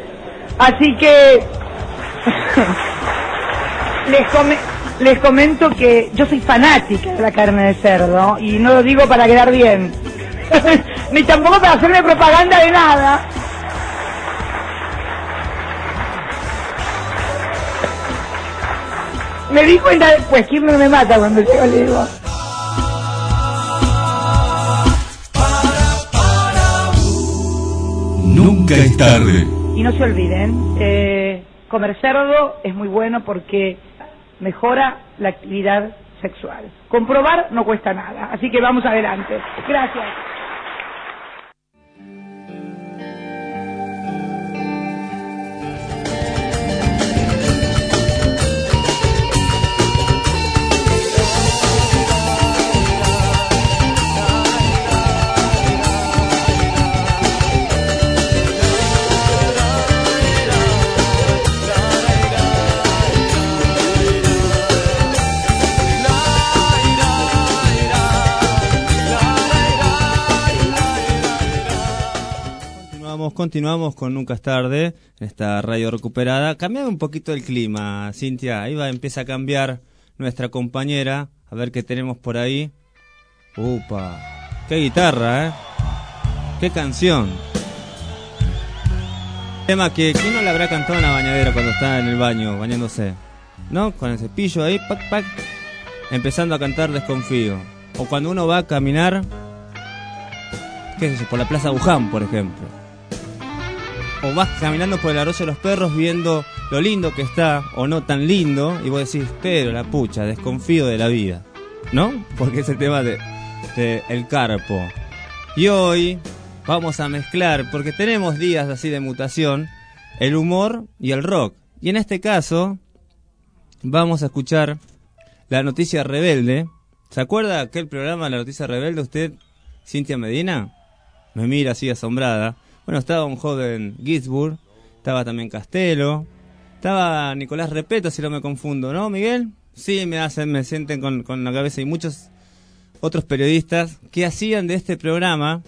les comento que yo soy fanática de la carne de cerdo, y no lo digo para quedar bien, ni tampoco para hacerme propaganda de nada. Me di cuenta después, ¿quién no me mata cuando llego? Le digo. Nunca es tarde. Y no se olviden, comer cerdo es muy bueno porque mejora la actividad sexual. Comprobar no cuesta nada, así que vamos adelante. Gracias. Continuamos con Nunca es Tarde, en esta radio recuperada. Cambiame un poquito el clima, Cintia. Ahí empieza a cambiar nuestra compañera. A ver qué tenemos por ahí. ¡Upa! ¡Qué guitarra, eh! ¡Qué canción! Tema que ¿quién no le habrá cantado en la bañadera cuando está en el baño, bañándose? ¿No? Con el cepillo ahí, pac, pac, empezando a cantar Desconfío. O cuando uno va a caminar, qué sé yo, por la Plaza Buján, por ejemplo. O vas caminando por el Arroyo de los Perros viendo lo lindo que está, o no tan lindo, y vos decís, pero la pucha, desconfío de la vida, ¿no? Porque es el tema de El Carpo. Y hoy vamos a mezclar, porque tenemos días así de mutación, el humor y el rock. Y en este caso, vamos a escuchar La Noticia Rebelde. ¿Se acuerda aquel programa, La Noticia Rebelde, usted, Cintia Medina? Me mira así asombrada. Bueno, estaba un joven Ginsburg, estaba también Castelo, estaba Nicolás Repeto, si no me confundo, ¿no, Miguel? Sí, me sienten con la cabeza, y muchos otros periodistas que hacían de este programa.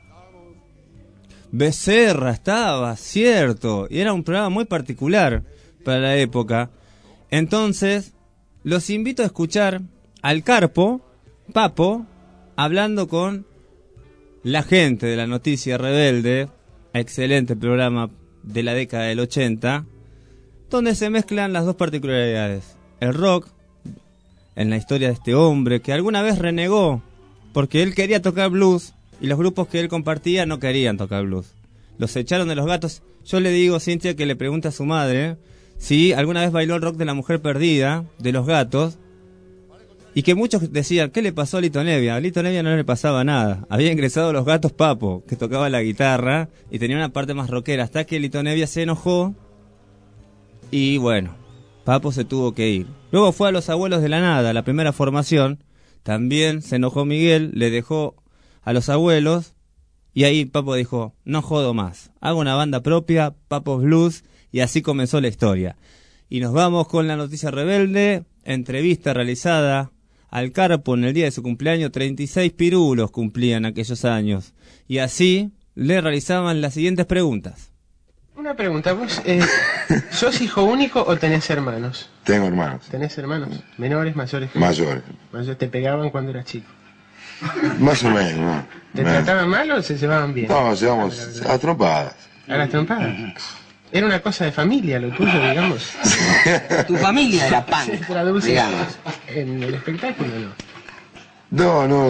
Becerra estaba, cierto, y era un programa muy particular para la época. Entonces, los invito a escuchar al Carpo, Papo, hablando con la gente de La Noticia Rebelde. Excelente programa de la década del 80, donde se mezclan las dos particularidades. El rock, en la historia de este hombre que alguna vez renegó porque él quería tocar blues y los grupos que él compartía no querían tocar blues. Los echaron de Los Gatos. Yo le digo, Cintia, que le pregunte a su madre si alguna vez bailó el rock de La Mujer Perdida, de Los Gatos. Y que muchos decían, ¿qué le pasó a Lito Nevia? A Lito Nevia no le pasaba nada. Había ingresado a Los Gatos Papo, que tocaba la guitarra y tenía una parte más rockera, hasta que Lito Nevia se enojó y bueno, Papo se tuvo que ir. Luego fue a Los Abuelos de la Nada, la primera formación. También se enojó Miguel, le dejó a Los Abuelos y ahí Papo dijo, no jodo más, hago una banda propia, Papo Blues, y así comenzó la historia. Y nos vamos con La Noticia Rebelde, entrevista realizada al Carpo en el día de su cumpleaños. 36 pirulos cumplían aquellos años. Y así le realizaban las siguientes preguntas. Una pregunta, ¿vos sos hijo único o tenés hermanos? Tengo hermanos. ¿Tenés hermanos? ¿Menores, mayores? Mayores. ¿Te pegaban cuando eras chico? Más o menos, ¿no? ¿Te trataban mal o se llevaban bien? No, llevamos a trompadas. A las trompadas. Era una cosa de familia lo tuyo, digamos. Tu familia era punk, Se traduce digamos. en el espectáculo, ¿no? No,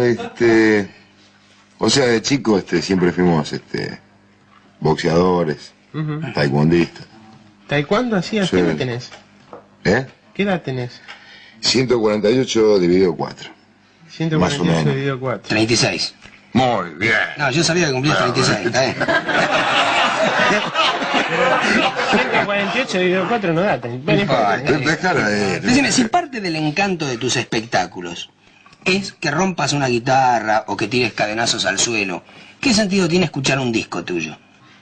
o sea, de chico siempre fuimos boxeadores, taekwondistas. ¿Taekwondo hacías? Sí. ¿Qué edad tenés? ¿Qué edad tenés? 148 dividido 4. 148 dividido 4. 36. Muy bien. No, yo sabía que cumplías 36, está bien. 148 dividido 4 no da. Decime, si parte del encanto de tus espectáculos es que rompas una guitarra o que tires cadenazos al suelo, ¿qué sentido tiene escuchar un disco tuyo?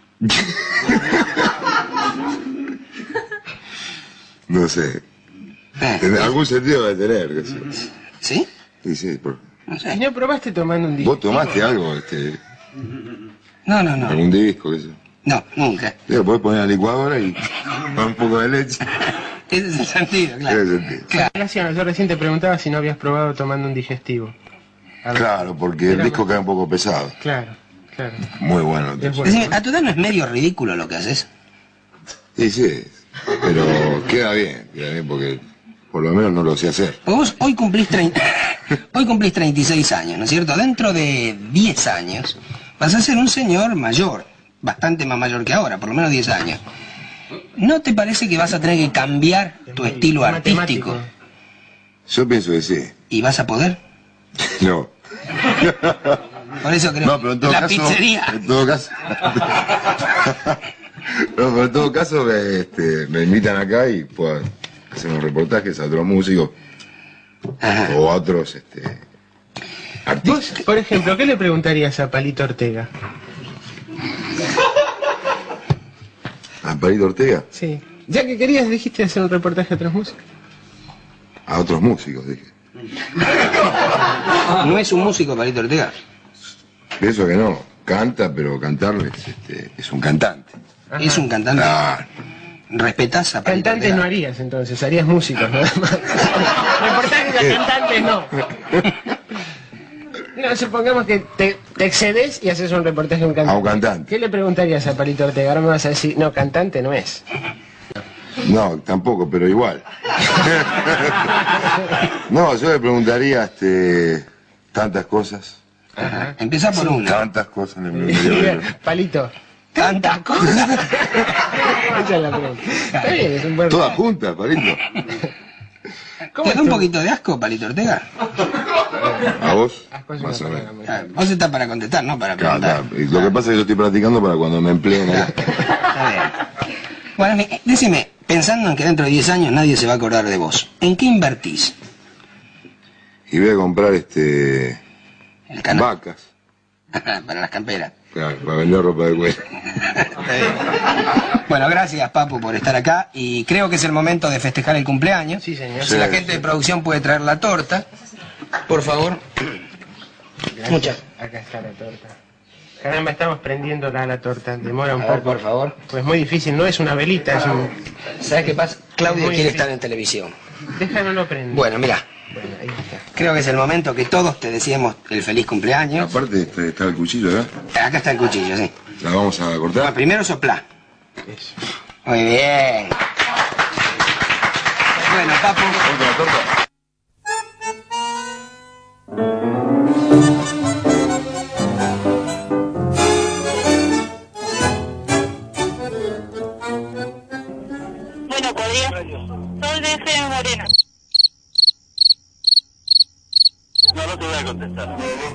No sé. Algún sentido debe tener. Que sí. ¿Sí? Sí, no sé. ¿Y no probaste tomando un disco? ¿Vos tomaste algo? No. ¿Algún disco? Eso? No, nunca. Sí, lo podés poner a la licuadora y con un poco de leche. Ese es el sentido, claro. Gracias, yo recién te preguntaba si no habías probado tomando un digestivo. Claro, porque el disco cae un poco pesado. Claro. Muy bueno. Decime, ¿a tu edad no es medio ridículo lo que haces? Sí, pero queda bien porque por lo menos no lo sé hacer. Vos hoy cumplís 36 años, ¿no es cierto? Dentro de 10 años vas a ser un señor mayor, bastante más mayor que ahora, por lo menos 10 años. ¿No te parece que vas a tener que cambiar tu estilo artístico? Yo pienso que sí. ¿Y vas a poder? No. Por eso creo. No, pero en todo caso, pizzería. En todo caso. No, pero en todo caso me invitan acá y puedo hacer unos reportajes a otros músicos. Ajá. O a otros artistas. Vos, por ejemplo, ¿qué le preguntarías a Palito Ortega? ¿A Palito Ortega? Sí. Ya que querías, dijiste hacer un reportaje a otros músicos. A otros músicos, dije. ¿No es un músico Palito Ortega? Pienso que no. Canta, pero cantarles es un cantante. Ajá. ¿Es un cantante? Claro. ¿Respetás a Palito Cantantes Ortega? no harías entonces, harías músicos nada más. Reportajes a cantantes no. No, supongamos que te excedes y haces un reportaje a un cantante. A un cantante. ¿Qué le preguntarías a Palito Ortega? Ahora me vas a decir, no, cantante no es. No, tampoco, pero igual. No, yo le preguntaría tantas cosas. Ajá. Empieza por una. Tantas cosas le preguntaría. Palito. ¿Tantas cosas? Esa es la pregunta. Está bien, es un buen... Todas juntas, Palito. ¿Te da un poquito de asco, Palito Ortega? ¿A vos? Más o menos. Vos estás para contestar, no para preguntar. Claro, lo que pasa es que yo estoy practicando para cuando me empleen allá. Está bien. Bueno, decime, pensando en que dentro de 10 años nadie se va a acordar de vos, ¿en qué invertís? Y voy a comprar vacas. Para las camperas. Claro, para vender ropa de cuero. Bueno, gracias Papu por estar acá y creo que es el momento de festejar el cumpleaños. Sí, señor. Si la gente de producción puede traer la torta, por favor. Muchas. Acá está la torta. Caramba, estamos prendiendo la torta. Demora un A ver, poco. por favor. Pues muy difícil, no es una velita, es un... ¿Sabes qué pasa? Claudia Muy quiere difícil. estar en televisión. Déjalo lo prender. Bueno, mira. Bueno, ahí está. Creo que es el momento que todos te deseemos el feliz cumpleaños. Aparte está el cuchillo, ¿eh? Acá está el cuchillo, sí. ¿La vamos a cortar? Bueno, primero soplá. Eso. Muy bien. Bueno, Papu. ¿Otra torta? Bueno, podría. Soy de FM Moreno. No, no te voy a contestar.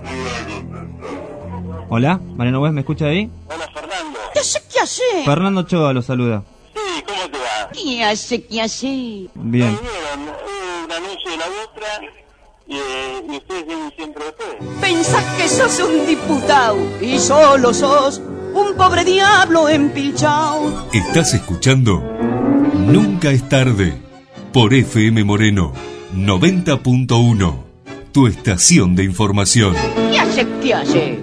Hola, Mariano West, ¿me escucha ahí? Hola, Fernando. ¿Qué hace? Fernando Ochoa lo saluda. Sí, ¿cómo te va? ¿Qué hace? Bien. Vinieron un anuncio de la otra y ustedes vienen siempre después. Pensás que sos un diputado y solo sos un pobre diablo empilchao. Estás escuchando Nunca es tarde por FM Moreno 90.1, tu estación de información. ¿Qué hace?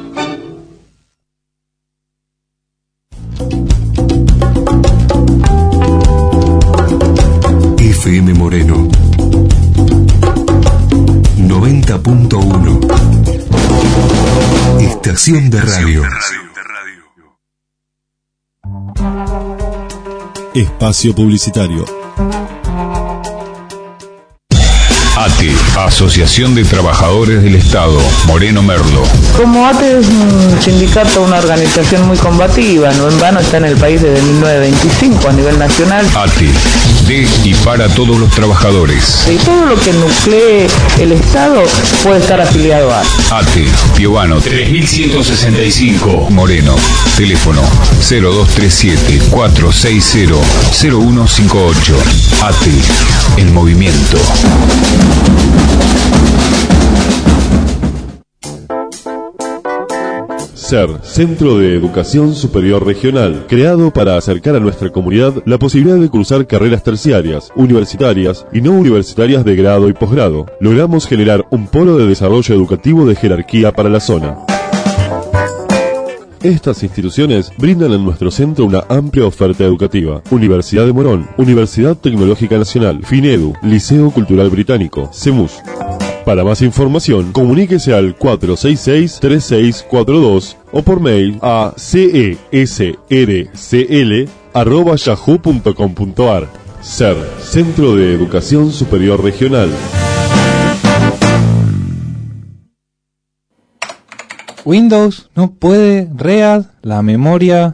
FM Moreno 90.1, estación de radio. Espacio publicitario. ATE, Asociación de Trabajadores del Estado, Moreno Merlo. Como ATE es un sindicato, una organización muy combativa, no en vano está en el país desde 1925 a nivel nacional. ATE, de y para todos los trabajadores. Y todo lo que nuclee el Estado puede estar afiliado a ATE, Piovano 3165, Moreno. Teléfono 0237-460-0158. ATE, el movimiento. SER, Centro de Educación Superior Regional, creado para acercar a nuestra comunidad la posibilidad de cursar carreras terciarias, universitarias y no universitarias de grado y posgrado. Logramos generar un polo de desarrollo educativo de jerarquía para la zona. Estas instituciones brindan en nuestro centro una amplia oferta educativa. Universidad de Morón, Universidad Tecnológica Nacional, FINEDU, Liceo Cultural Británico, CEMUS. Para más información, comuníquese al 466-3642 o por mail a cesrcl@yahoo.com.ar. SER, Centro de Educación Superior Regional. Windows no puede read la memoria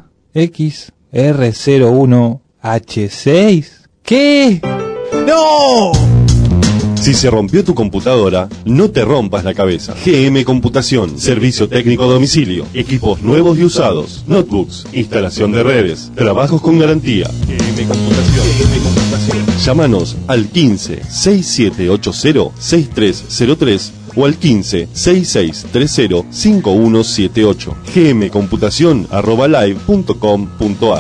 XR01H6. ¿Qué? ¡No! Si se rompió tu computadora, no te rompas la cabeza. GM Computación, servicio técnico a domicilio, equipos nuevos y usados, notebooks, instalación de redes, trabajos con garantía. GM Computación. Llámanos al 15-6780-6303 o al 15-6630-5178. gmcomputacion@live.com.ar.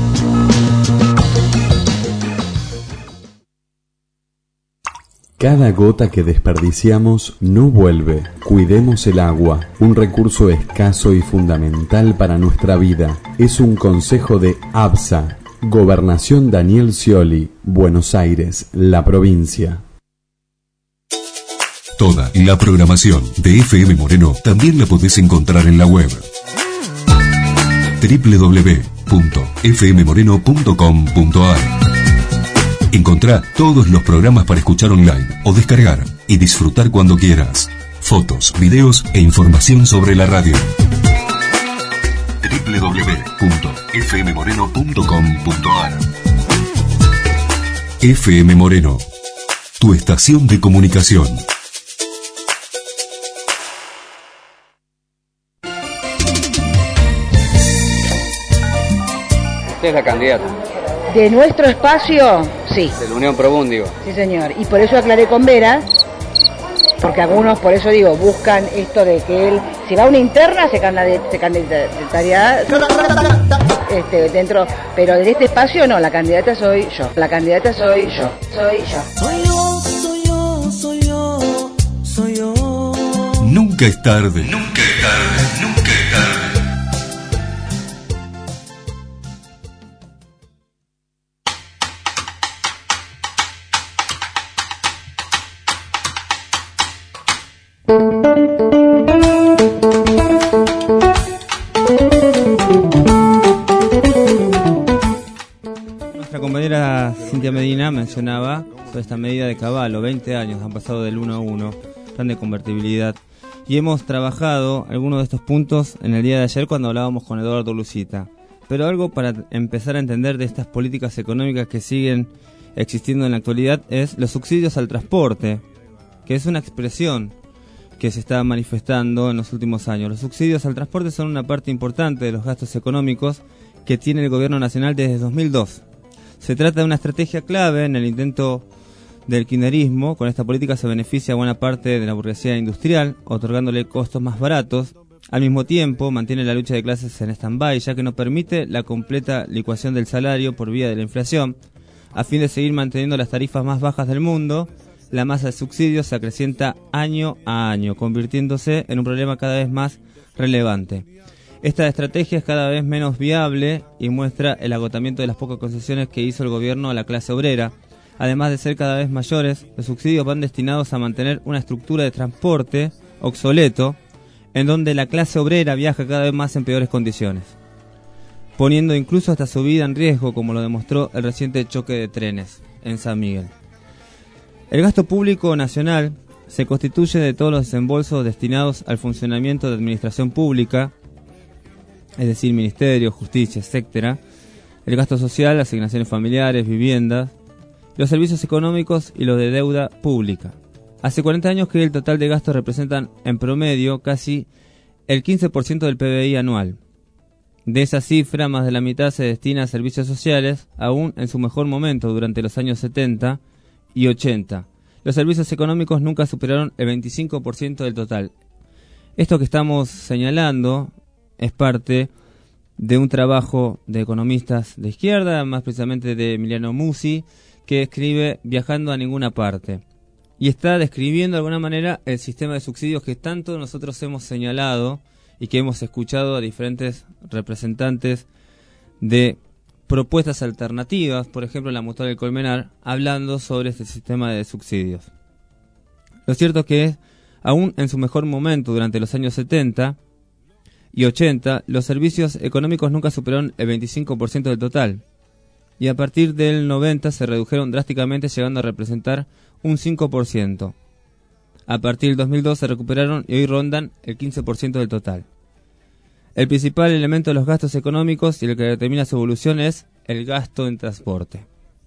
Cada gota que desperdiciamos no vuelve. Cuidemos el agua, un recurso escaso y fundamental para nuestra vida. Es un consejo de ABSA, Gobernación Daniel Scioli, Buenos Aires, la provincia. Toda la programación de FM Moreno también la podés encontrar en la web www.fmmoreno.com.ar. Encontrá todos los programas para escuchar online o descargar y disfrutar cuando quieras. Fotos, videos e información sobre la radio. www.fmmoreno.com.ar. FM Moreno, tu estación de comunicación. Usted es la candidata. ¿De nuestro espacio? Sí. De la Unión Probún, digo. Sí, señor. Y por eso aclaré con Vera, porque algunos, por eso digo, buscan esto de que él, si va a una interna, se candidataría dentro, pero de este espacio no, la candidata soy yo. La candidata soy yo. Soy yo. Soy yo, soy yo, soy yo, soy yo. Nunca es tarde. Nunca es tarde. Nunca es tarde. Nuestra compañera Cintia Medina mencionaba sobre esta medida de Caballo. 20 años han pasado del 1 a 1, plan de convertibilidad, y hemos trabajado algunos de estos puntos en el día de ayer cuando hablábamos con Eduardo Lucita. Pero algo para empezar a entender de estas políticas económicas que siguen existiendo en la actualidad es los subsidios al transporte, que es una expresión que se está manifestando en los últimos años. Los subsidios al transporte son una parte importante de los gastos económicos que tiene el gobierno nacional desde 2002. Se trata de una estrategia clave en el intento del kirchnerismo. Con esta política se beneficia a buena parte de la burguesía industrial, otorgándole costos más baratos. Al mismo tiempo, mantiene la lucha de clases en stand-by, ya que no permite la completa licuación del salario por vía de la inflación. A fin de seguir manteniendo las tarifas más bajas del mundo, la masa de subsidios se acrecienta año a año, convirtiéndose en un problema cada vez más relevante. Esta estrategia es cada vez menos viable y muestra el agotamiento de las pocas concesiones que hizo el gobierno a la clase obrera. Además de ser cada vez mayores, los subsidios van destinados a mantener una estructura de transporte obsoleto, en donde la clase obrera viaja cada vez más en peores condiciones. poniendo incluso hasta su vida en riesgo, como lo demostró el reciente choque de trenes en San Miguel. El gasto público nacional se constituye de todos los desembolsos destinados al funcionamiento de administración pública, es decir, ministerio, justicia, etcétera, el gasto social, asignaciones familiares, viviendas, los servicios económicos y los de deuda pública. Hace 40 años que el total de gastos representan en promedio casi el 15% del PBI anual. De esa cifra, más de la mitad se destina a servicios sociales, aún en su mejor momento durante los años 70 y 80. Los servicios económicos nunca superaron el 25% del total. Esto que estamos señalando es parte de un trabajo de economistas de izquierda, más precisamente de Emiliano Musi, que escribe Viajando a ninguna parte. Y está describiendo de alguna manera el sistema de subsidios que tanto nosotros hemos señalado y que hemos escuchado a diferentes representantes de propuestas alternativas, por ejemplo la Mutual del Colmenar, hablando sobre este sistema de subsidios. Lo cierto es que, aún en su mejor momento durante los años 70 y 80, los servicios económicos nunca superaron el 25% del total. Y a partir del 90 se redujeron drásticamente, llegando a representar un 5%. A partir del 2002 se recuperaron y hoy rondan el 15% del total. El principal elemento de los gastos económicos y el que determina su evolución es el gasto en transporte.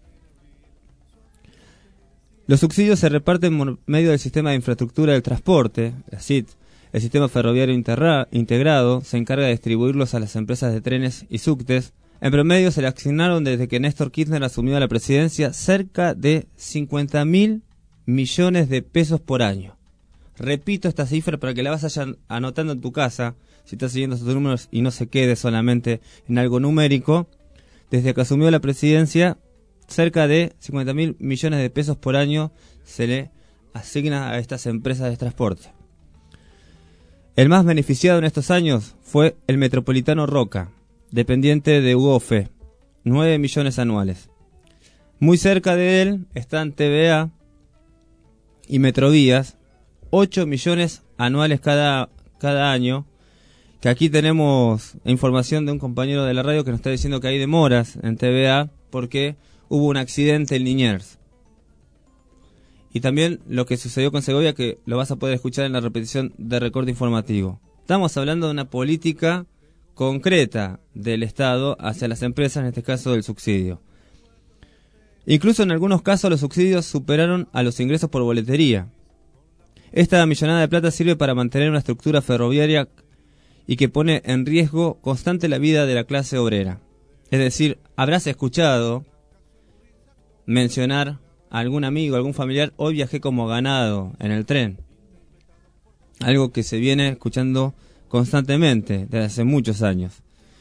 Los subsidios se reparten por medio del sistema de infraestructura del transporte, la SIT. El sistema ferroviario integrado se encarga de distribuirlos a las empresas de trenes y subtes. En promedio se le asignaron desde que Néstor Kirchner asumió la presidencia cerca de 50.000 millones de pesos por año. Repito esta cifra para que la vas anotando en tu casa, si estás siguiendo estos números y no se quede solamente en algo numérico. Desde que asumió la presidencia, cerca de 50.000 millones de pesos por año se le asigna a estas empresas de transporte. El más beneficiado en estos años fue el Metropolitano Roca, dependiente de UOFE, 9 millones anuales. Muy cerca de él están TVA y Metrovías, 8 millones anuales cada año, que aquí tenemos información de un compañero de la radio que nos está diciendo que hay demoras en TVA porque hubo un accidente en Liniers. Y también lo que sucedió con Segovia, que lo vas a poder escuchar en la repetición de Recorte Informativo. Estamos hablando de una política concreta del Estado hacia las empresas, en este caso del subsidio. Incluso en algunos casos los subsidios superaron a los ingresos por boletería. Esta millonada de plata sirve para mantener una estructura ferroviaria y que pone en riesgo constante la vida de la clase obrera. Es decir, habrás escuchado mencionar a algún amigo, algún familiar: hoy viajé como ganado en el tren. Algo que se viene escuchando constantemente desde hace muchos años.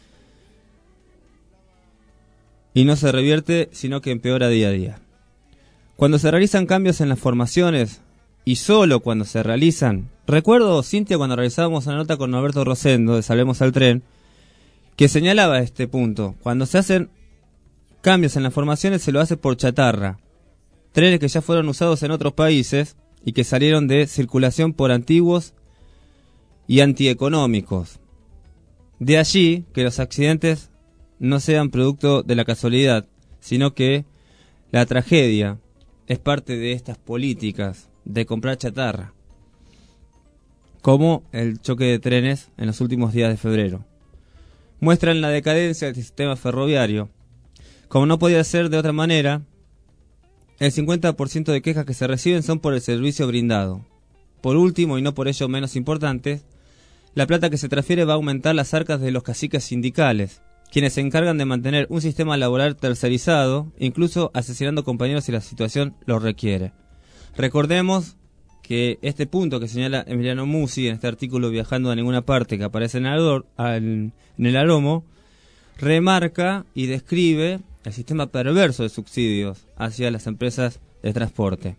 Y no se revierte, sino que empeora día a día. Cuando se realizan cambios en las formaciones, y solo cuando se realizan, recuerdo, Cintia, cuando realizábamos una nota con Alberto Rosendo de Salvemos al Tren, que señalaba este punto: cuando se hacen cambios en las formaciones se lo hace por chatarra. Trenes que ya fueron usados en otros países y que salieron de circulación por antiguos y antieconómicos. De allí que los accidentes no sean producto de la casualidad, sino que la tragedia es parte de estas políticas de comprar chatarra, como el choque de trenes en los últimos días de febrero. Muestran la decadencia del sistema ferroviario. Como no podía ser de otra manera, el 50% de quejas que se reciben son por el servicio brindado. Por último, y no por ello menos importante, la plata que se transfiere va a aumentar las arcas de los caciques sindicales, quienes se encargan de mantener un sistema laboral tercerizado, incluso asesinando compañeros si la situación lo requiere. Recordemos que este punto que señala Emiliano Musi en este artículo Viajando a ninguna parte, que aparece en el Aromo, remarca y describe el sistema perverso de subsidios hacia las empresas de transporte.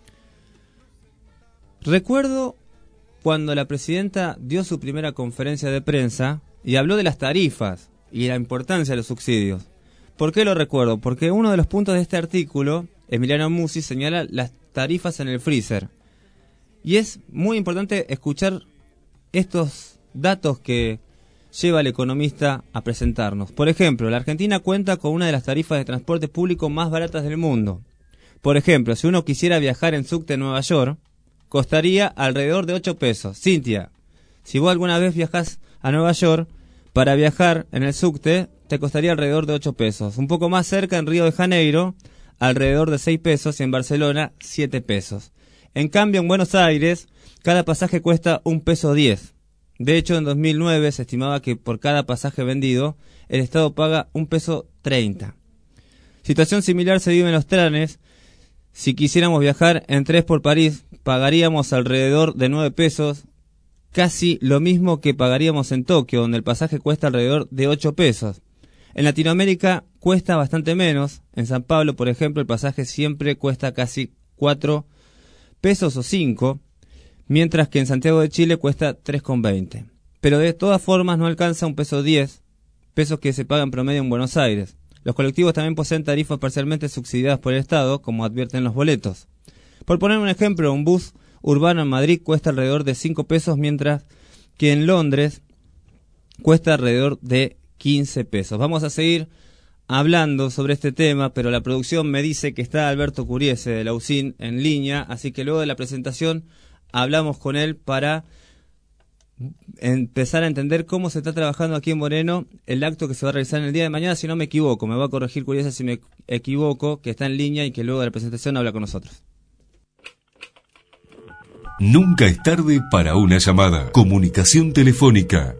Recuerdo cuando la presidenta dio su primera conferencia de prensa y habló de las tarifas y la importancia de los subsidios. ¿Por qué lo recuerdo? Porque uno de los puntos de este artículo, Emiliano Musi señala las tarifas en el freezer. Y es muy importante escuchar estos datos que lleva al economista a presentarnos. Por ejemplo, la Argentina cuenta con una de las tarifas de transporte público más baratas del mundo. Por ejemplo, si uno quisiera viajar en subte a Nueva York, costaría alrededor de 8 pesos. Cintia, si vos alguna vez viajás a Nueva York, para viajar en el subte te costaría alrededor de 8 pesos. Un poco más cerca, en Río de Janeiro, alrededor de 6 pesos, y en Barcelona 7 pesos. En cambio, en Buenos Aires, cada pasaje cuesta 1,10 pesos. De hecho, en 2009 se estimaba que por cada pasaje vendido, el Estado paga 1,30 pesos. Situación similar se vive en los trenes. Si quisiéramos viajar en tren por París, pagaríamos alrededor de 9 pesos, casi lo mismo que pagaríamos en Tokio, donde el pasaje cuesta alrededor de 8 pesos. En Latinoamérica cuesta bastante menos. En San Pablo, por ejemplo, el pasaje siempre cuesta casi 4 pesos o 5, mientras que en Santiago de Chile cuesta 3,20. Pero de todas formas no alcanza 1,10 pesos que se pagan promedio en Buenos Aires. Los colectivos también poseen tarifas parcialmente subsidiadas por el Estado, como advierten los boletos. Por poner un ejemplo, un bus urbano en Madrid cuesta alrededor de 5 pesos, mientras que en Londres cuesta alrededor de 15 pesos. Vamos a seguir hablando sobre este tema, pero la producción me dice que está Alberto Curiese de la UCIN en línea, así que luego de la presentación hablamos con él para empezar a entender cómo se está trabajando aquí en Moreno el acto que se va a realizar en el día de mañana. Si no me equivoco, me va a corregir Curiese si me equivoco, que está en línea y que luego de la presentación habla con nosotros. Nunca es tarde para una llamada. Comunicación telefónica.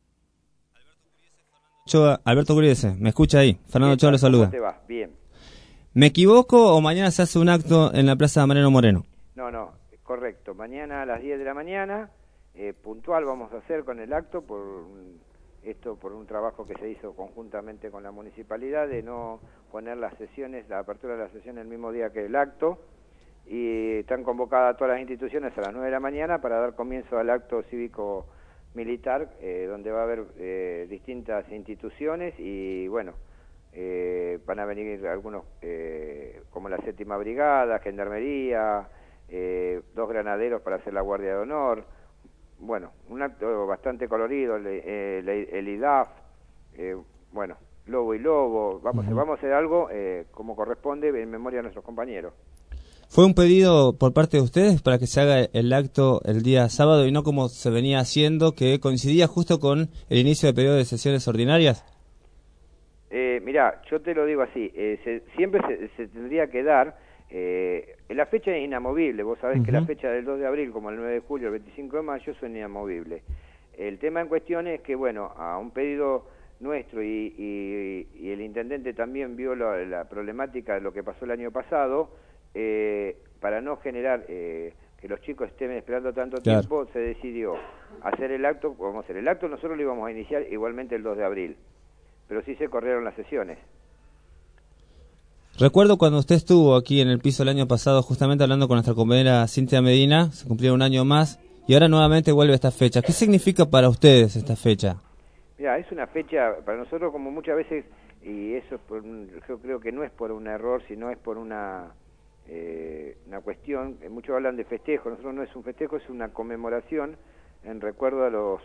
Alberto Curiese, ¿me escucha ahí? Fernando Ochoa lo saluda. ¿Cómo te va? Bien. ¿Me equivoco o mañana se hace un acto en la Plaza de Mariano Moreno? No, correcto. Mañana a las 10 de la mañana, puntual vamos a hacer con el acto, por un trabajo que se hizo conjuntamente con la municipalidad, de no poner las sesiones, la apertura de la sesión el mismo día que el acto, y están convocadas todas las instituciones a las 9 de la mañana para dar comienzo al acto cívico militar, donde va a haber distintas instituciones y bueno, van a venir algunos como la 7ª Brigada, Gendarmería, 2 granaderos para hacer la Guardia de Honor. Bueno, un acto bastante colorido, el IDAF, bueno, Lobo y Lobo. Vamos a hacer algo como corresponde en memoria de nuestros compañeros. ¿Fue un pedido por parte de ustedes para que se haga el acto el día sábado y no como se venía haciendo, que coincidía justo con el inicio del periodo de sesiones ordinarias? Mirá, yo te lo digo así, siempre se tendría que dar, la fecha es inamovible, vos sabés que la fecha del 2 de abril, como el 9 de julio, el 25 de mayo, son inamovibles. El tema en cuestión es que, bueno, a un pedido nuestro y el intendente también vio la problemática de lo que pasó el año pasado, para no generar que los chicos estén esperando tanto tiempo, se decidió hacer el acto. Vamos a hacer el acto, nosotros lo íbamos a iniciar igualmente el 2 de abril, pero sí se corrieron las sesiones. Recuerdo cuando usted estuvo aquí en el piso el año pasado, justamente hablando con nuestra compañera Cintia Medina, se cumplió un año más y ahora nuevamente vuelve esta fecha. ¿Qué significa para ustedes esta fecha? Mira, es una fecha para nosotros, como muchas veces, y eso yo creo que no es por un error, sino es por una cuestión. Muchos hablan de festejo, nosotros no es un festejo, es una conmemoración en recuerdo a los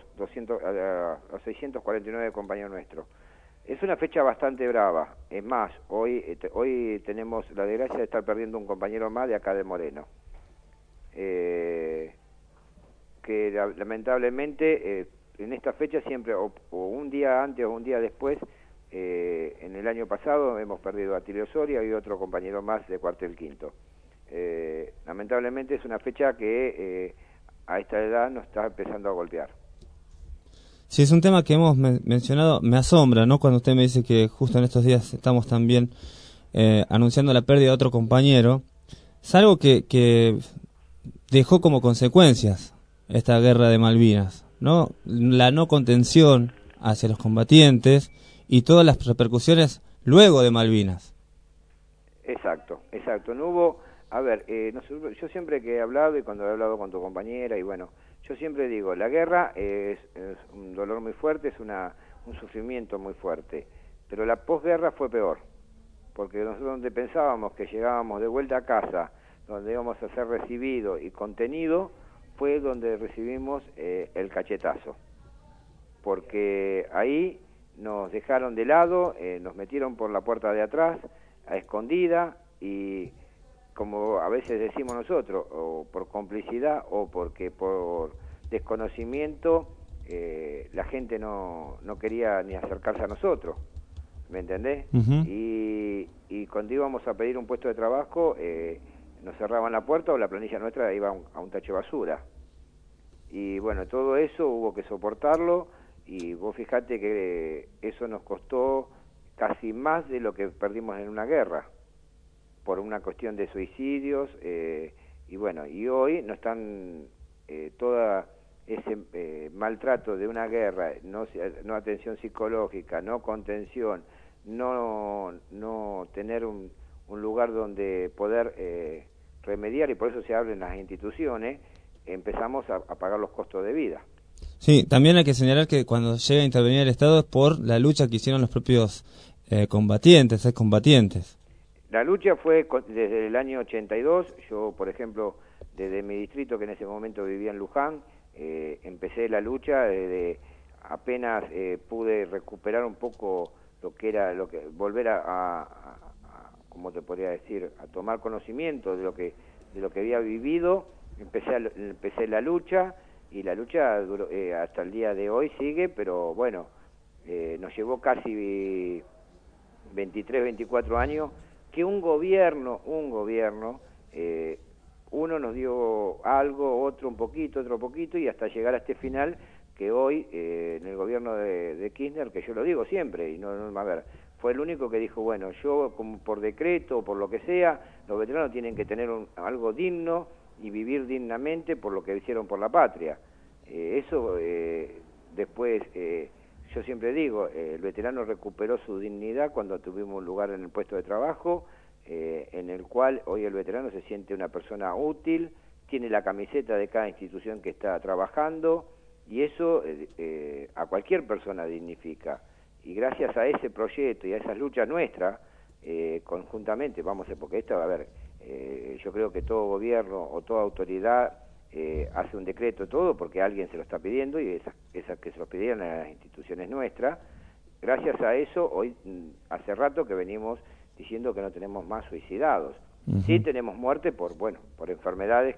649 compañeros nuestros. Es una fecha bastante brava. Es más, hoy tenemos la desgracia de estar perdiendo un compañero más de acá de Moreno, que lamentablemente en esta fecha siempre, o un día antes o un día después, en el año pasado hemos perdido a Tilio Soria y otro compañero más de Cuartel Quinto. Lamentablemente es una fecha que a esta edad nos está empezando a golpear. Sí, es un tema que hemos mencionado, me asombra, ¿no? Cuando usted me dice que justo en estos días estamos también anunciando la pérdida de otro compañero. Es algo que dejó como consecuencias esta guerra de Malvinas, ¿no? La no contención hacia los combatientes y todas las repercusiones luego de Malvinas. Exacto. No hubo, a ver, yo siempre que he hablado y cuando he hablado con tu compañera y bueno, yo siempre digo, la guerra es un dolor muy fuerte, es un sufrimiento muy fuerte, pero la posguerra fue peor, porque nosotros donde pensábamos que llegábamos de vuelta a casa, donde íbamos a ser recibidos y contenidos, fue donde recibimos el cachetazo. porque ahí nos dejaron de lado, nos metieron por la puerta de atrás, a escondida, y como a veces decimos nosotros, o por complicidad o porque por desconocimiento, la gente no quería ni acercarse a nosotros, ¿me entendés? Y cuando íbamos a pedir un puesto de trabajo, nos cerraban la puerta o la planilla nuestra iba a un tacho de basura. Y bueno, todo eso hubo que soportarlo, y vos fijate que eso nos costó casi más de lo que perdimos en una guerra, por una cuestión de suicidios, y bueno, y hoy no están toda ese maltrato de una guerra, no atención psicológica, no contención, no tener un lugar donde poder remediar, y por eso se habla en las instituciones, empezamos a pagar los costos de vida. Sí, también hay que señalar que cuando llega a intervenir el Estado es por la lucha que hicieron los propios combatientes, excombatientes. La lucha fue desde el año 82, yo por ejemplo, desde mi distrito que en ese momento vivía en Luján, empecé la lucha desde apenas pude recuperar un poco lo que era, volver a ¿cómo te podría decir?, a tomar conocimiento de lo que había vivido, empecé la lucha, y la lucha duró, hasta el día de hoy sigue, pero bueno, nos llevó casi 23, 24 años, que un gobierno, uno nos dio algo, otro un poquito, otro poquito, y hasta llegar a este final, que hoy, en el gobierno de Kirchner, que yo lo digo siempre, y a ver, fue el único que dijo, bueno, yo como por decreto o por lo que sea, los veteranos tienen que tener algo digno y vivir dignamente por lo que hicieron por la patria. Eso después, yo siempre digo, el veterano recuperó su dignidad cuando tuvimos un lugar en el puesto de trabajo, en el cual hoy el veterano se siente una persona útil, tiene la camiseta de cada institución que está trabajando, y eso a cualquier persona dignifica. Y gracias a ese proyecto y a esas luchas nuestras, conjuntamente, porque esto, a ver, yo creo que todo gobierno o toda autoridad hace un decreto, todo, porque alguien se lo está pidiendo, y esas que se lo pidieron a las instituciones nuestras. Gracias a eso, hoy, hace rato que venimos diciendo que no tenemos más suicidados. Sí tenemos muerte por enfermedades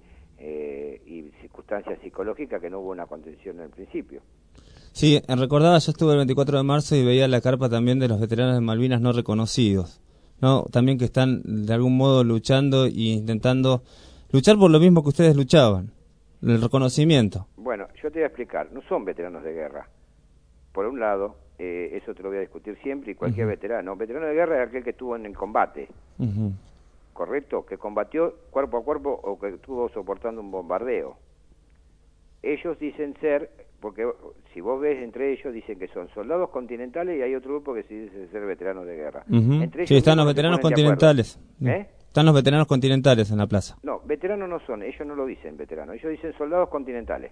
y circunstancias psicológicas que no hubo una contención en el principio. Sí, recordaba, yo estuve el 24 de marzo y veía la carpa también de los veteranos de Malvinas no reconocidos, ¿no? También que están de algún modo luchando e intentando luchar por lo mismo que ustedes luchaban, el reconocimiento. Bueno, yo te voy a explicar, no son veteranos de guerra. Por un lado, eso te lo voy a discutir siempre, y cualquier veterano de guerra es aquel que estuvo en el combate, ¿correcto? Que combatió cuerpo a cuerpo o que estuvo soportando un bombardeo. Ellos dicen ser, porque si vos ves entre ellos, dicen que son soldados continentales, y hay otro grupo que sí dice ser veteranos de guerra. Entre ellos sí, están los veteranos continentales. Están los veteranos continentales en la plaza. No, veteranos no son, ellos no lo dicen veteranos, ellos dicen soldados continentales.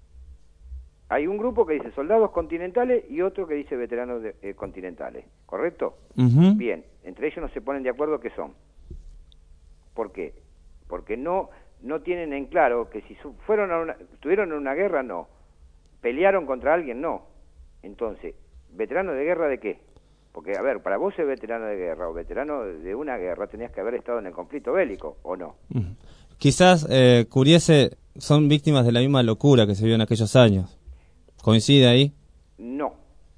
Hay un grupo que dice soldados continentales y otro que dice veteranos continentales, ¿correcto? Bien, entre ellos no se ponen de acuerdo qué son. ¿Por qué? Porque no tienen en claro que si estuvieron en una guerra, no. Pelearon contra alguien, no. Entonces, ¿veterano de guerra de qué? Porque, a ver, para vos ser veterano de guerra o veterano de una guerra tenías que haber estado en el conflicto bélico, ¿o no? Quizás Curiese son víctimas de la misma locura que se vio en aquellos años. ¿Coincide ahí? No.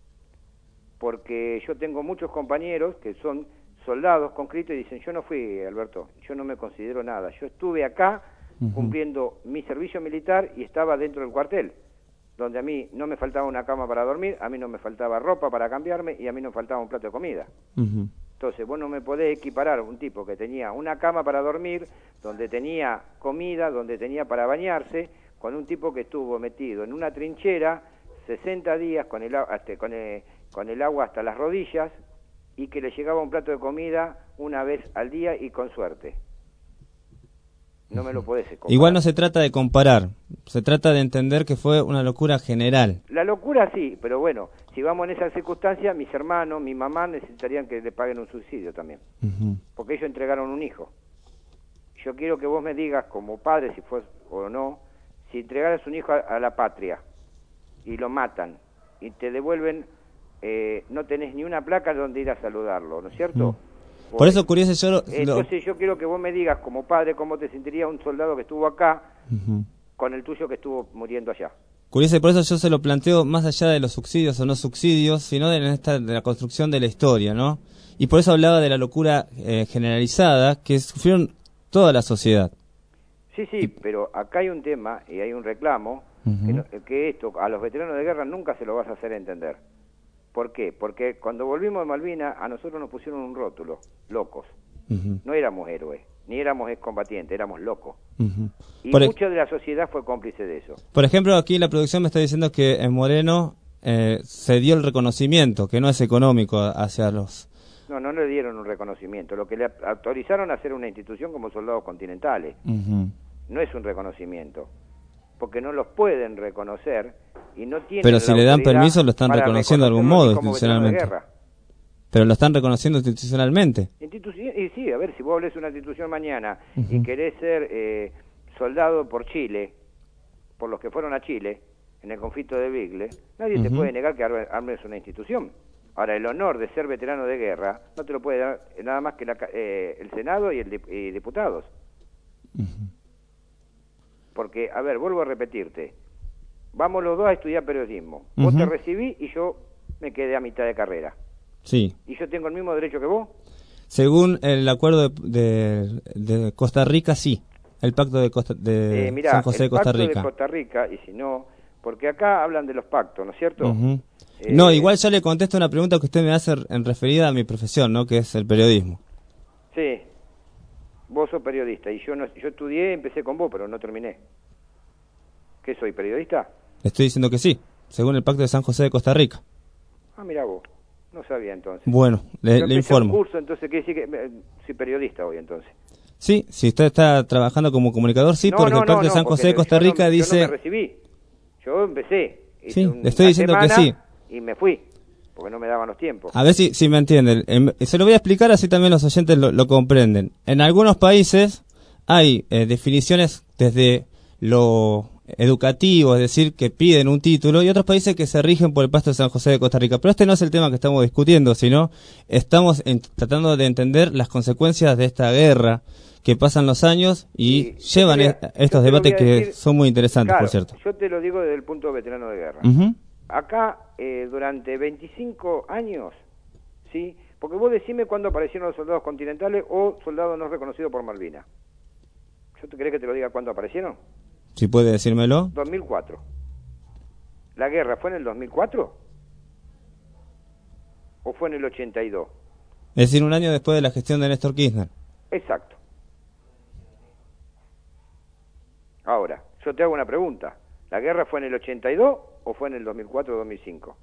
Porque yo tengo muchos compañeros que son soldados conscritos y dicen, yo no fui, Alberto, yo no me considero nada. Yo estuve acá cumpliendo mi servicio militar y estaba dentro del cuartel, donde a mí no me faltaba una cama para dormir, a mí no me faltaba ropa para cambiarme y a mí no me faltaba un plato de comida. Entonces vos no me podés equiparar a un tipo que tenía una cama para dormir, donde tenía comida, donde tenía para bañarse, con un tipo que estuvo metido en una trinchera 60 días con el agua hasta las rodillas y que le llegaba un plato de comida una vez al día y con suerte. No me lo podés comparar. Igual no se trata de comparar, se trata de entender que fue una locura general. La locura sí, pero bueno, si vamos en esas circunstancias, mis hermanos, mi mamá necesitarían que le paguen un subsidio también, porque ellos entregaron un hijo. Yo quiero que vos me digas, como padre, si fue o no, si entregaras un hijo a la patria y lo matan, y te devuelven, no tenés ni una placa donde ir a saludarlo, ¿no es cierto? Por eso, curioso, Entonces yo quiero que vos me digas, como padre, cómo te sentiría un soldado que estuvo acá con el tuyo que estuvo muriendo allá. Curioso, y por eso yo se lo planteo más allá de los subsidios o no subsidios, sino de la construcción de la historia, ¿no? Y por eso hablaba de la locura generalizada que sufrieron toda la sociedad. Sí, pero acá hay un tema y hay un reclamo que esto a los veteranos de guerra nunca se lo vas a hacer entender. ¿Por qué? Porque cuando volvimos de Malvinas a nosotros nos pusieron un rótulo, locos. No éramos héroes, ni éramos excombatientes, éramos locos. Y mucha de la sociedad fue cómplice de eso. Por ejemplo, aquí la producción me está diciendo que en Moreno se dio el reconocimiento, que no es económico hacia los... No le dieron un reconocimiento. Lo que le autorizaron a hacer una institución como soldados continentales. No es un reconocimiento. Porque no los pueden reconocer y no tienen. Pero si le dan permiso, lo están reconociendo de algún modo institucionalmente. Pero lo están reconociendo institucionalmente. Y sí, a ver, si vos hables de una institución mañana y querés ser soldado por Chile, por los que fueron a Chile, en el conflicto de Bigle, nadie te puede negar que armes una institución. Ahora, el honor de ser veterano de guerra no te lo puede dar nada más que el Senado y diputados. Porque, a ver, vuelvo a repetirte, vamos los dos a estudiar periodismo. Vos te recibí y yo me quedé a mitad de carrera. Sí. ¿Y yo tengo el mismo derecho que vos? Según el acuerdo de Costa Rica, sí. El pacto de mirá, San José de Costa Rica. El pacto de Costa Rica, y si no, porque acá hablan de los pactos, ¿no es cierto? No, igual yo le contesto una pregunta que usted me hace en referida a mi profesión, ¿no? Que es el periodismo. Sí. Vos sos periodista y yo estudié, empecé con vos, pero no terminé. ¿Qué soy, periodista? Le estoy diciendo que sí, según el pacto de San José de Costa Rica. Ah, mirá vos, no sabía entonces. Bueno, le informo. Un curso, entonces quiere decir que soy periodista hoy entonces. Sí, si usted está trabajando como comunicador, sí, porque el pacto de San José de Costa Rica dice... Yo no me recibí, yo empecé. Sí, le estoy diciendo que sí. Y me fui. Porque no me daban los tiempos. A ver si me entienden. Se lo voy a explicar así también los oyentes lo comprenden. En algunos países hay definiciones desde lo educativo, es decir, que piden un título, y otros países que se rigen por el pacto de San José de Costa Rica. Pero este no es el tema que estamos discutiendo, sino estamos tratando de entender las consecuencias de esta guerra que pasan los años y llevan estos debates que son muy interesantes, claro, por cierto. Yo te lo digo desde el punto de veterano de guerra. Acá, durante 25 años, ¿sí? Porque vos decime cuándo aparecieron los soldados continentales o soldados no reconocidos por Malvinas. ¿Yo te querés que te lo diga cuándo aparecieron? Si puede decírmelo. 2004. ¿La guerra fue en el 2004? ¿O fue en el 82? Es decir, un año después de la gestión de Néstor Kirchner. Exacto. Ahora, yo te hago una pregunta. ¿La guerra fue en el 82 o fue en el 2004 o 2005?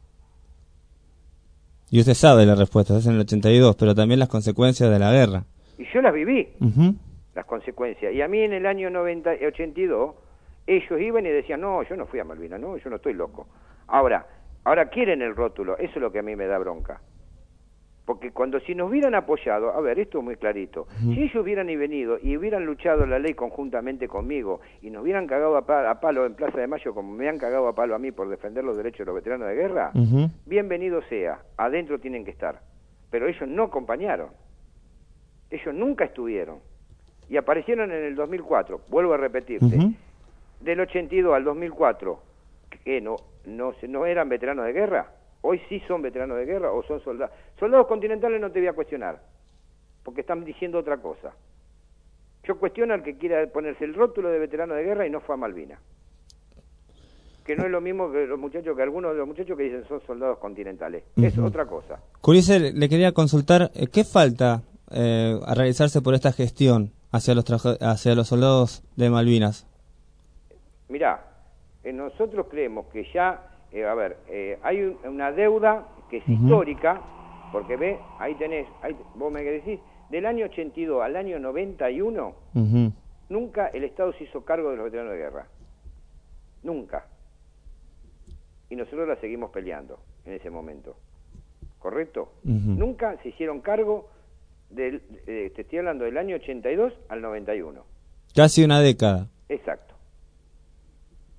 Y usted sabe la respuesta, es en el 82, pero también las consecuencias de la guerra. Y yo las viví, las consecuencias. Y a mí en el año 82, ellos iban y decían, no, yo no fui a Malvinas, no, yo no estoy loco. Ahora quieren el rótulo, eso es lo que a mí me da bronca. Porque si nos hubieran apoyado, a ver, esto es muy clarito, si ellos hubieran venido y hubieran luchado la ley conjuntamente conmigo y nos hubieran cagado a palo en Plaza de Mayo como me han cagado a palo a mí por defender los derechos de los veteranos de guerra, bienvenido sea, adentro tienen que estar. Pero ellos no acompañaron, ellos nunca estuvieron y aparecieron en el 2004, vuelvo a repetirte, del 82 al 2004, que no eran veteranos de guerra. Hoy sí son veteranos de guerra o son soldados. Soldados continentales no te voy a cuestionar, porque están diciendo otra cosa. Yo cuestiono al que quiera ponerse el rótulo de veterano de guerra y no fue a Malvinas. Que no es lo mismo que algunos de los muchachos que dicen son soldados continentales. Es otra cosa. Curioso, le quería consultar, ¿qué falta a realizarse por esta gestión hacia los soldados de Malvinas? Mirá, nosotros creemos que ya... hay una deuda que es histórica, porque ahí tenés, vos me decís, del año 82 al año 91, nunca el Estado se hizo cargo de los veteranos de guerra. Nunca. Y nosotros la seguimos peleando en ese momento. ¿Correcto? Nunca se hicieron cargo, te estoy hablando del año 82 al 91. Casi una década. Exacto.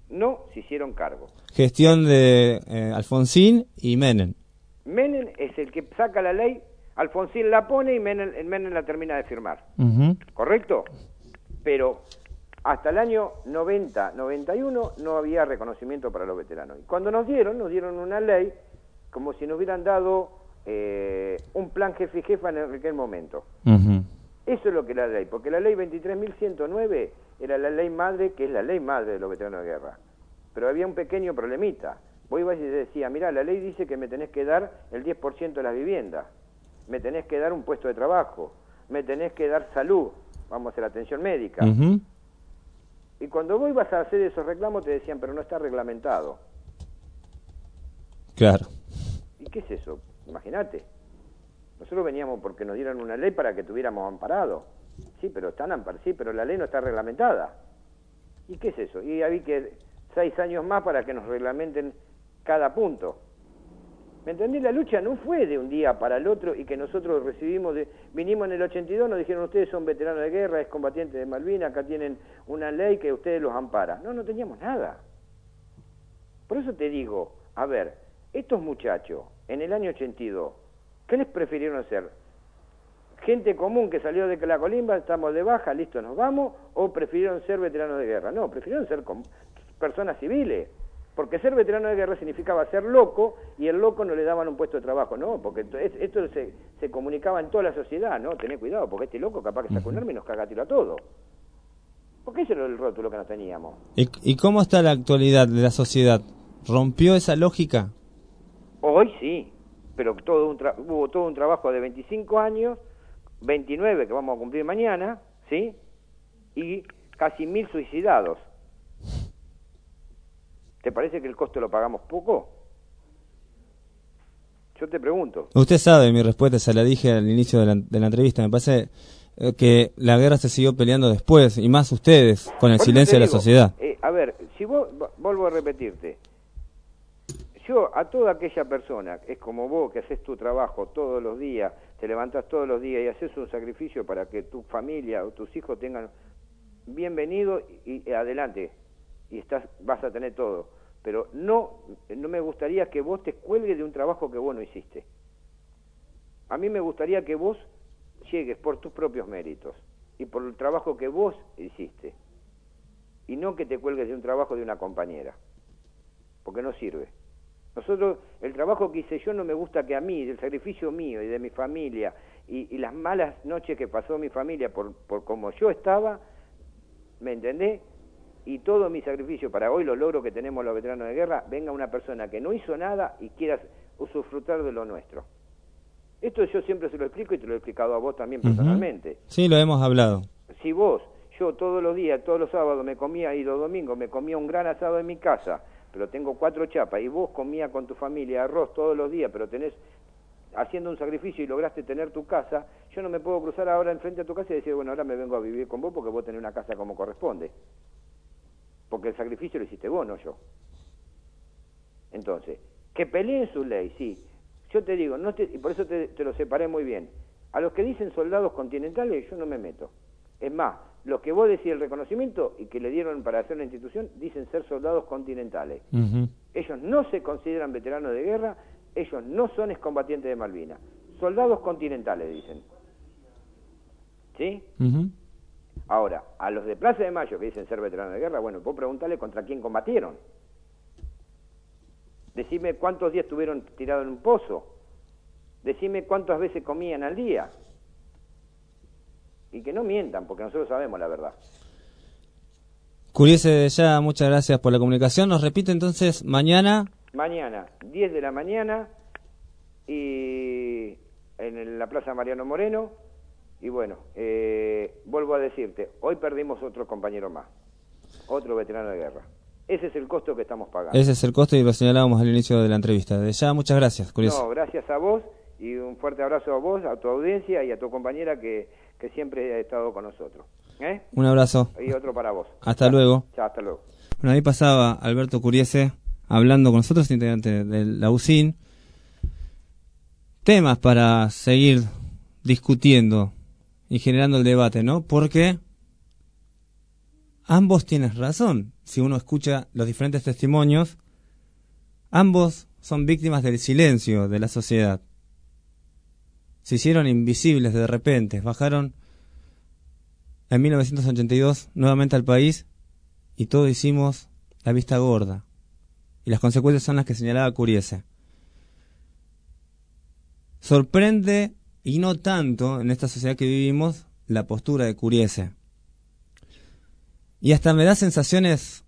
no se hicieron cargo. Gestión de Alfonsín y Menem. Menem es el que saca la ley, Alfonsín la pone y Menem la termina de firmar. ¿Correcto? Pero hasta el año 90, 91 no había reconocimiento para los veteranos. Y cuando nos dieron una ley como si nos hubieran dado un plan jefe y jefa en aquel momento. Eso es lo que es la ley, porque la ley 23.109 era la ley madre, que es la ley madre de los veteranos de guerra. Pero había un pequeño problemita. Vos ibas y decías, mirá, la ley dice que me tenés que dar el 10% de las viviendas, me tenés que dar un puesto de trabajo, me tenés que dar salud, vamos a hacer atención médica. Y cuando vos ibas a hacer esos reclamos te decían, pero no está reglamentado. Claro. ¿Y qué es eso? Imagínate. Nosotros veníamos porque nos dieron una ley para que tuviéramos amparado. Sí, pero pero la ley no está reglamentada. ¿Y qué es eso? Y había que 6 años más para que nos reglamenten cada punto. ¿Me entendí? La lucha no fue de un día para el otro y que nosotros vinimos en el 82, nos dijeron ustedes son veteranos de guerra, es combatientes de Malvinas, acá tienen una ley que ustedes los ampara. No teníamos nada. Por eso te digo, a ver, estos muchachos en el año 82, ¿qué les prefirieron hacer? ¿Gente común que salió de la colimba, estamos de baja, listo, nos vamos? ¿O prefirieron ser veteranos de guerra? No, prefirieron ser personas civiles. Porque ser veterano de guerra significaba ser loco, y el loco no le daban un puesto de trabajo, no, porque esto se comunicaba en toda la sociedad, no, tené cuidado, porque este loco capaz que saca un arma y nos caga a tiro a todo. Porque ese era el rótulo que nos teníamos. ¿Y cómo está la actualidad de la sociedad? ¿Rompió esa lógica? Hoy sí, pero hubo todo un trabajo de 25 años, 29 que vamos a cumplir mañana, ¿sí? Y casi 1000 suicidados. ¿Te parece que el costo lo pagamos poco? Yo te pregunto. Usted sabe, mi respuesta se la dije al inicio de la entrevista. Me parece que la guerra se siguió peleando después, y más ustedes, con el silencio de la sociedad. A ver, si vuelvo a repetirte, yo a toda aquella persona, es como vos que haces tu trabajo todos los días, te levantás todos los días y haces un sacrificio para que tu familia o tus hijos tengan bienvenido y adelante. Y vas a tener todo, pero no me gustaría que vos te cuelgues de un trabajo que vos no hiciste. A mí me gustaría que vos llegues por tus propios méritos y por el trabajo que vos hiciste, y no que te cuelgues de un trabajo de una compañera, porque no sirve. Nosotros, el trabajo que hice yo no me gusta que a mí, del sacrificio mío y de mi familia, y las malas noches que pasó mi familia por como yo estaba, ¿me entendés? Y todo mi sacrificio para hoy, los logros que tenemos los veteranos de guerra, venga una persona que no hizo nada y quiera usufrutar de lo nuestro. Esto yo siempre se lo explico y te lo he explicado a vos también personalmente. Sí, lo hemos hablado. Si yo todos los días, todos los sábados y los domingos me comía un gran asado en mi casa, pero tengo 4 chapas, y vos comías con tu familia arroz todos los días, pero tenés haciendo un sacrificio y lograste tener tu casa, yo no me puedo cruzar ahora enfrente a tu casa y decir, bueno, ahora me vengo a vivir con vos porque vos tenés una casa como corresponde. Porque el sacrificio lo hiciste vos, no yo. Entonces, que peleen su ley, sí. Yo te digo, y por eso te lo separé muy bien. A los que dicen soldados continentales, yo no me meto. Es más, los que vos decís el reconocimiento y que le dieron para hacer la institución, dicen ser soldados continentales. Ellos no se consideran veteranos de guerra, ellos no son excombatientes de Malvinas. Soldados continentales, dicen. ¿Sí? Ahora, a los de Plaza de Mayo que dicen ser veteranos de guerra, bueno, vos preguntale contra quién combatieron. Decime cuántos días estuvieron tirados en un pozo. Decime cuántas veces comían al día. Y que no mientan, porque nosotros sabemos la verdad. Curiese, ya, muchas gracias por la comunicación. Nos repite entonces mañana. Mañana, 10 de la mañana, y en la Plaza Mariano Moreno. Y bueno, vuelvo a decirte, hoy perdimos otro compañero más, otro veterano de guerra. Ese es el costo que estamos pagando. Ese es el costo y lo señalábamos al inicio de la entrevista. De ya, muchas gracias, Curiese. No, gracias a vos y un fuerte abrazo a vos, a tu audiencia y a tu compañera que siempre ha estado con nosotros. Un abrazo. Y otro para vos. Hasta luego. Chao, hasta luego. Bueno, ahí pasaba Alberto Curiese hablando con nosotros, integrante de la UCIN. Temas para seguir discutiendo y generando el debate, ¿no? Porque ambos tienen razón. si uno escucha los diferentes testimonios, ambos son víctimas del silencio de la sociedad. Se hicieron invisibles de repente, bajaron en 1982 nuevamente al país y todos hicimos la vista gorda. Y las consecuencias son las que señalaba Curiese. Sorprende, y no tanto en esta sociedad que vivimos, la postura de Curiese. Y hasta me da sensaciones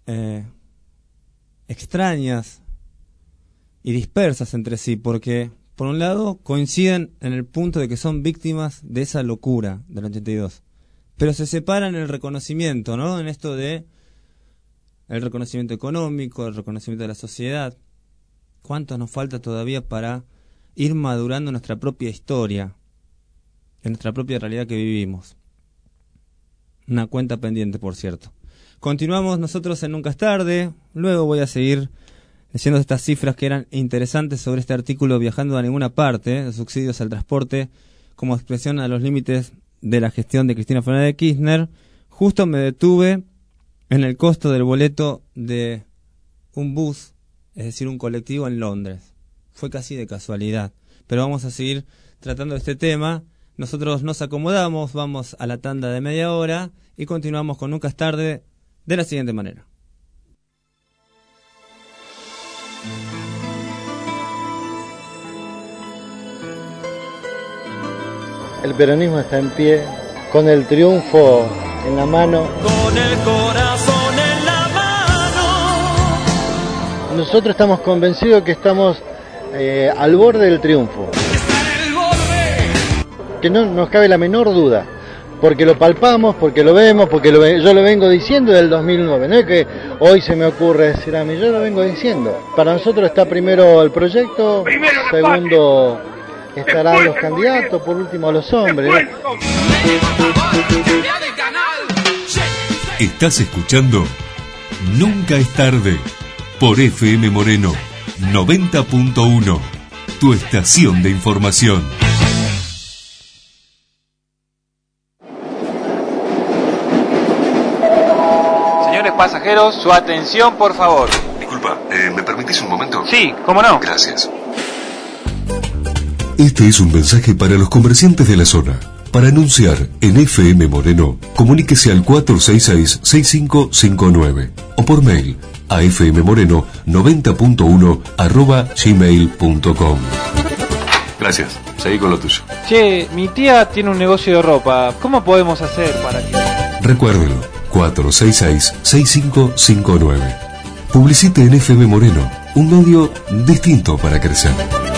extrañas y dispersas entre sí, porque por un lado coinciden en el punto de que son víctimas de esa locura del 82, pero se separan en el reconocimiento, ¿no? En esto de el reconocimiento económico, el reconocimiento de la sociedad. ¿Cuánto nos falta todavía para ir madurando nuestra propia historia, en nuestra propia realidad que vivimos? Una cuenta pendiente, por cierto. Continuamos nosotros en Nunca es Tarde. Luego voy a seguir leyendo estas cifras que eran interesantes sobre este artículo Viajando a Ninguna Parte, de subsidios al transporte como expresión a los límites de la gestión de Cristina Fernández de Kirchner. Justo me detuve en el costo del boleto de un bus, es decir, un colectivo en Londres. Fue casi de casualidad, pero vamos a seguir tratando este tema. Nosotros nos acomodamos, vamos a la tanda de media hora y continuamos con Nunca es Tarde de la siguiente manera. El peronismo está en pie, con el triunfo en la mano. Con el corazón en la mano. Nosotros estamos convencidos que estamos al borde del triunfo. Que no nos cabe la menor duda, porque lo palpamos, porque lo vemos, porque yo lo vengo diciendo desde el 2009, no es que hoy se me ocurre decir a mí, yo lo vengo diciendo. Para nosotros está primero el proyecto, segundo estarán los candidatos, por último los hombres, ¿no? Estás escuchando Nunca es Tarde por FM Moreno 90.1, tu estación de información. Pasajeros, su atención, por favor. Disculpa, ¿me permitís un momento? Sí, ¿cómo no? Gracias. Este es un mensaje para los comerciantes de la zona. Para anunciar en FM Moreno, comuníquese al 466-6559 o por mail a fmmoreno90.1@gmail.com. Gracias, seguí con lo tuyo. Che, mi tía tiene un negocio de ropa. ¿Cómo podemos hacer para que...? Recuérdelo. 466-6559. Publicite en FM Moreno, un medio distinto para crecer.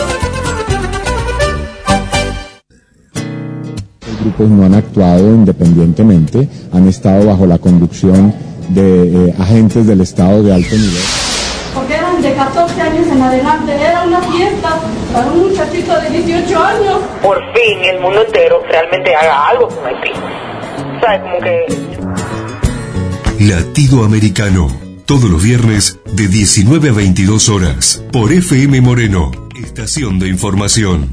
Los grupos no han actuado independientemente, han estado bajo la conducción de agentes del Estado de alto nivel. Porque eran de 14 años en adelante, era una fiesta para un muchachito de 18 años. Por fin el mundo entero realmente haga algo con Haití. ¿Sabes? Como que... Latido Americano, todos los viernes de 19 a 22 horas, por FM Moreno, estación de información.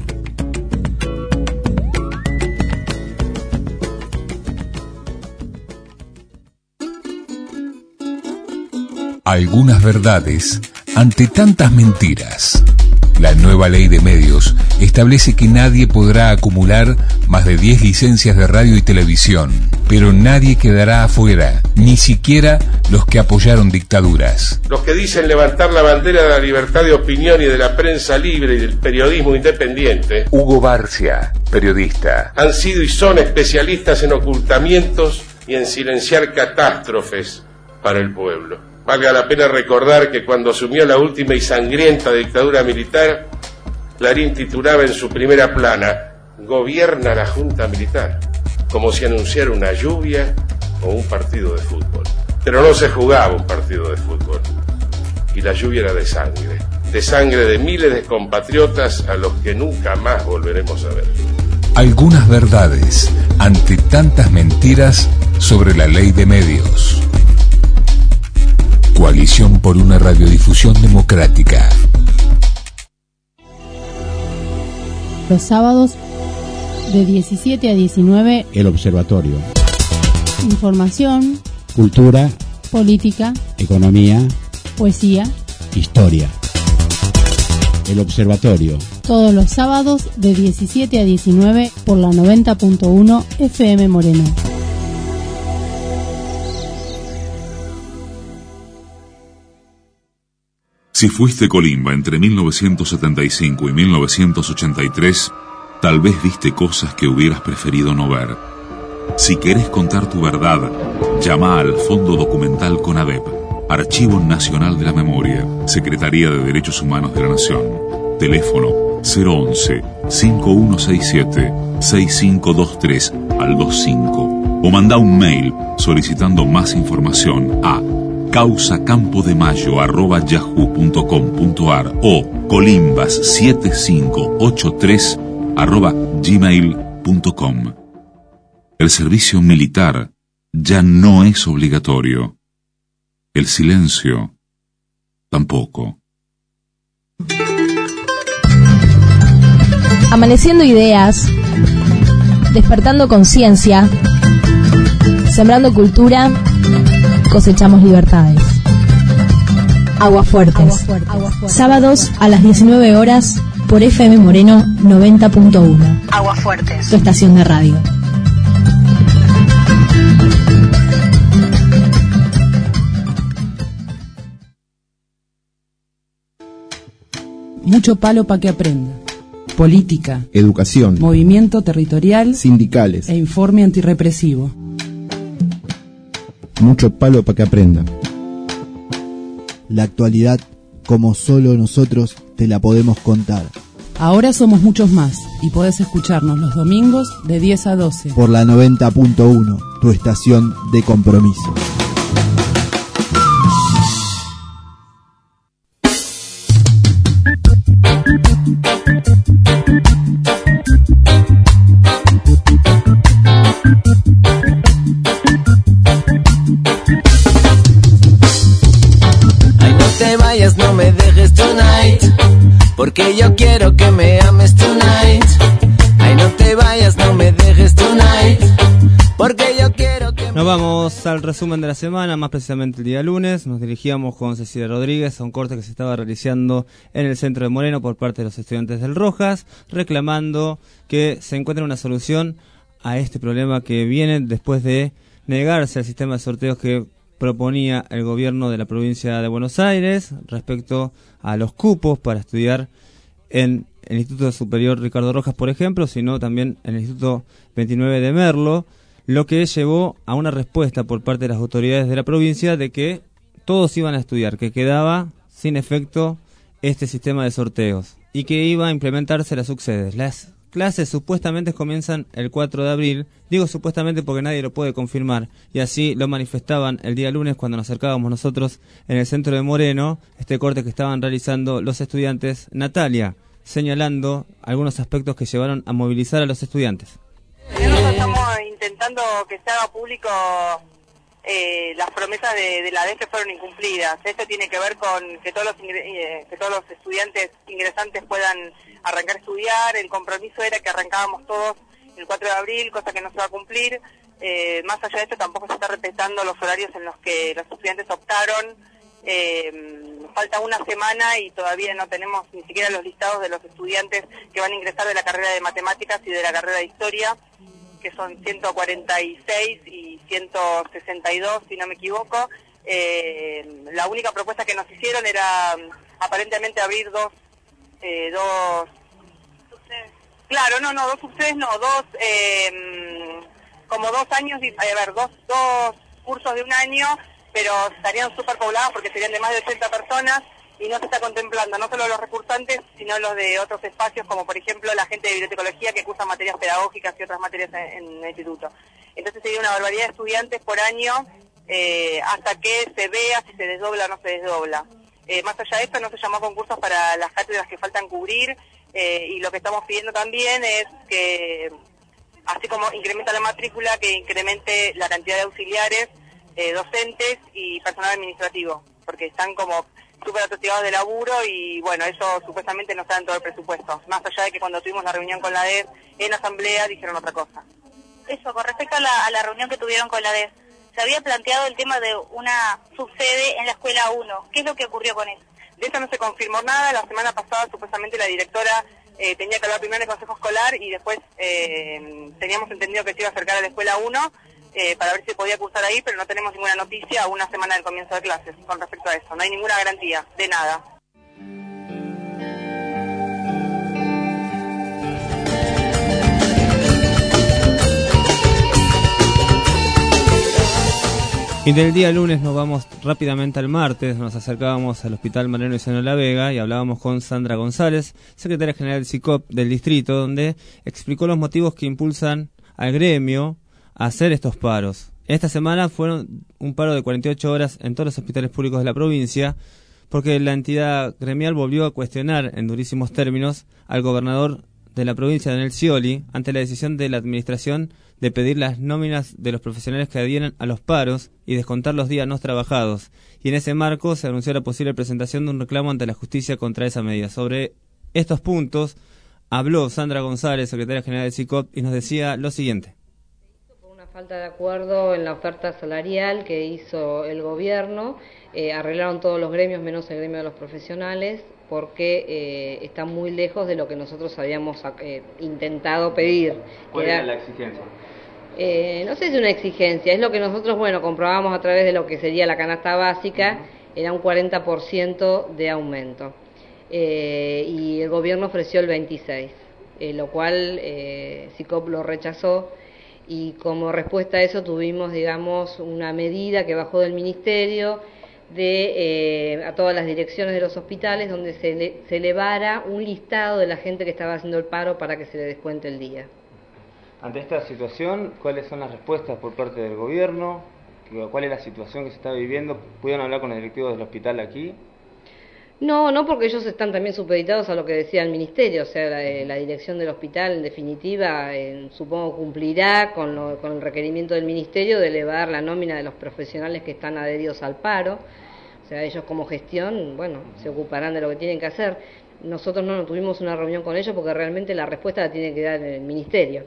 Algunas verdades ante tantas mentiras. La nueva ley de medios establece que nadie podrá acumular más de 10 licencias de radio y televisión, pero nadie quedará afuera, ni siquiera los que apoyaron dictaduras. Los que dicen levantar la bandera de la libertad de opinión y de la prensa libre y del periodismo independiente, Hugo Barcia, periodista, han sido y son especialistas en ocultamientos y en silenciar catástrofes para el pueblo. Valga la pena recordar que cuando asumió la última y sangrienta dictadura militar, Clarín titulaba en su primera plana: "Gobierna la Junta Militar", como si anunciara una lluvia o un partido de fútbol. Pero no se jugaba un partido de fútbol, y la lluvia era de sangre de miles de compatriotas a los que nunca más volveremos a ver. Algunas verdades ante tantas mentiras sobre la ley de medios. Coalición por una radiodifusión democrática. Los sábados de 17 a 19. El Observatorio. Información, cultura política, economía, poesía, historia. El Observatorio. Todos los sábados de 17 a 19 por la 90.1 FM Moreno. Si fuiste Colimba entre 1975 y 1983, tal vez viste cosas que hubieras preferido no ver. Si querés contar tu verdad, llama al Fondo Documental CONADEP, Archivo Nacional de la Memoria, Secretaría de Derechos Humanos de la Nación. Teléfono 011-5167-6523 al 25. O manda un mail solicitando más información a causacampoDemayo@yahoo.com.ar o colimbas7583@gmail.com. El servicio militar ya no es obligatorio. El silencio tampoco. Amaneciendo ideas, despertando conciencia, sembrando cultura, cosechamos libertades. Aguafuertes. Sábados a las 19 horas por FM Moreno 90.1. Aguafuertes. Tu estación de radio. Mucho palo para que aprenda. Política, educación, movimiento territorial, sindicales e informe antirrepresivo. Mucho palo para que aprenda. La actualidad, como solo nosotros te la podemos contar. Ahora somos muchos más y podés escucharnos los domingos de 10 a 12. Por la 90.1, tu estación de compromiso. No me dejes tonight, porque yo quiero que me ames tonight. Ay, no te vayas, no me dejes tonight, porque yo quiero que... Nos vamos al resumen de la semana, más precisamente el día lunes. Nos dirigíamos con Cecilia Rodríguez a un corte que se estaba realizando en el centro de Moreno por parte de los estudiantes del Rojas, reclamando que se encuentre una solución a este problema que viene después de negarse al sistema de sorteos que proponía el gobierno de la provincia de Buenos Aires respecto a los cupos para estudiar en el Instituto Superior Ricardo Rojas, por ejemplo, sino también en el Instituto 29 de Merlo, lo que llevó a una respuesta por parte de las autoridades de la provincia de que todos iban a estudiar, que quedaba sin efecto este sistema de sorteos y que iba a implementarse las subsedes. Las clases supuestamente comienzan el 4 de abril, digo supuestamente porque nadie lo puede confirmar, y así lo manifestaban el día lunes cuando nos acercábamos nosotros en el centro de Moreno, este corte que estaban realizando los estudiantes. Natalia, señalando algunos aspectos que llevaron a movilizar a los estudiantes. Nosotros estamos intentando que se haga público las promesas de la ADES que fueron incumplidas. Esto tiene que ver con que todos los estudiantes ingresantes puedan arrancar a estudiar. El compromiso era que arrancábamos todos el 4 de abril, cosa que no se va a cumplir. Más allá de esto, tampoco se está respetando los horarios en los que los estudiantes optaron. Falta una semana y todavía no tenemos ni siquiera los listados de los estudiantes que van a ingresar de la carrera de matemáticas y de la carrera de historia, que son 146 y 162, si no me equivoco. La única propuesta que nos hicieron era aparentemente abrir dos subsedes. Claro, dos subsedes, como 2 años, dos cursos de un año, pero estarían súper poblados porque serían de más de 80 personas y no se está contemplando no solo los recursantes, sino los de otros espacios, como por ejemplo la gente de bibliotecología que cursa materias pedagógicas y otras materias en el instituto. Entonces sería una barbaridad de estudiantes por año hasta que se vea si se desdobla o no se desdobla. Más allá de esto, no se llamó concursos para las cátedras que faltan cubrir, y lo que estamos pidiendo también es que, así como incrementa la matrícula, que incremente la cantidad de auxiliares, docentes y personal administrativo, porque están como súper atosigados de laburo y bueno, eso supuestamente no está en todo el presupuesto, más allá de que cuando tuvimos la reunión con la ADES en asamblea dijeron otra cosa. Eso, con respecto a la reunión que tuvieron con la ADES, se había planteado el tema de una subsede en la escuela 1. ¿Qué es lo que ocurrió con eso? De eso no se confirmó nada. La semana pasada supuestamente la directora tenía que hablar primero en el consejo escolar y después teníamos entendido que se iba a acercar a la escuela 1 para ver si podía cursar ahí, pero no tenemos ninguna noticia a una semana del comienzo de clases con respecto a eso. No hay ninguna garantía de nada. Y del día lunes nos vamos rápidamente al martes, nos acercábamos al Hospital Mariano Luciano La Vega y hablábamos con Sandra González, secretaria general del SICOP del distrito, donde explicó los motivos que impulsan al gremio a hacer estos paros. Esta semana fueron un paro de 48 horas en todos los hospitales públicos de la provincia, porque la entidad gremial volvió a cuestionar en durísimos términos al gobernador de la provincia, Daniel Scioli, ante la decisión de la administración de pedir las nóminas de los profesionales que adhieren a los paros y descontar los días no trabajados. Y en ese marco se anunció la posible presentación de un reclamo ante la justicia contra esa medida. Sobre estos puntos habló Sandra González, secretaria general del SICOP, y nos decía lo siguiente. Por una falta de acuerdo en la oferta salarial que hizo el gobierno, arreglaron todos los gremios menos el gremio de los profesionales, porque está muy lejos de lo que nosotros habíamos intentado pedir. ¿Cuál era la exigencia? No sé si es una exigencia, es lo que nosotros, comprobamos a través de lo que sería la canasta básica, era un 40% de aumento. Y el gobierno ofreció el 26%, lo cual SICOP lo rechazó, y como respuesta a eso tuvimos, una medida que bajó del ministerio, a todas las direcciones de los hospitales, donde se elevara un listado de la gente que estaba haciendo el paro para que se le descuente el día. Ante esta situación, ¿cuáles son las respuestas por parte del gobierno? ¿Cuál es la situación que se está viviendo? ¿Pudieron hablar con los directivos del hospital aquí? No, porque ellos están también supeditados a lo que decía el ministerio, o sea, la dirección del hospital, en definitiva, supongo cumplirá con el requerimiento del ministerio de elevar la nómina de los profesionales que están adheridos al paro. O sea, ellos como gestión, se ocuparán de lo que tienen que hacer. Nosotros no tuvimos una reunión con ellos porque realmente la respuesta la tiene que dar el ministerio.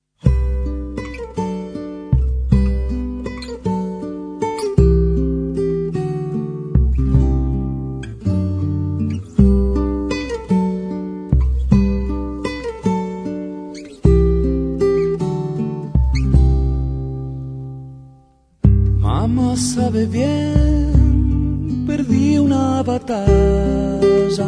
Mamá sabe bien, perdí una batalla.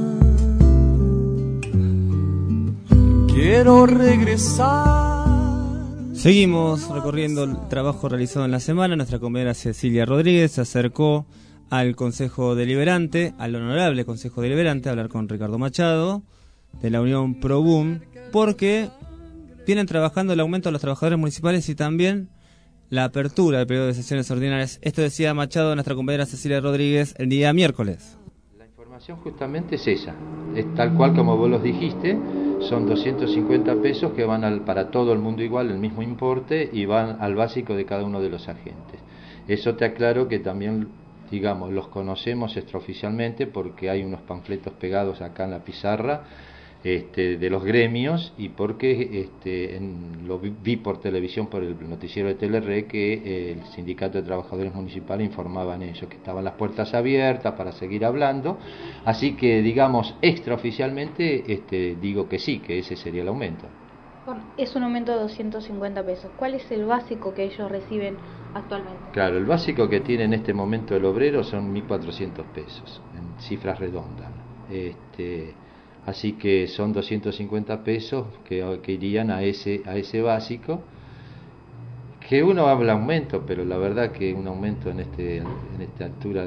Quiero regresar. Seguimos recorriendo el trabajo realizado en la semana. Nuestra compañera Cecilia Rodríguez se acercó al Consejo Deliberante, al honorable Consejo Deliberante, a hablar con Ricardo Machado, de la Unión ProBoom, porque vienen trabajando el aumento de los trabajadores municipales y también la apertura del periodo de sesiones ordinarias. Esto decía Machado, nuestra compañera Cecilia Rodríguez, el día miércoles. La información justamente es esa, es tal cual como vos los dijiste, son 250 pesos que van para todo el mundo igual, el mismo importe, y van al básico de cada uno de los agentes. Eso te aclaro que también, los conocemos extraoficialmente porque hay unos panfletos pegados acá en la pizarra, de los gremios, y porque lo vi por televisión, por el noticiero de TLR, que el Sindicato de Trabajadores Municipales informaban eso, que estaban las puertas abiertas para seguir hablando, así que extraoficialmente digo que sí, que ese sería el aumento. Bueno, es un aumento de 250 pesos. ¿Cuál es el básico que ellos reciben actualmente? Claro, el básico que tiene en este momento el obrero son 1.400 pesos, en cifras redondas. Así que son 250 pesos que irían a ese básico, que uno habla aumento, pero la verdad que un aumento en esta altura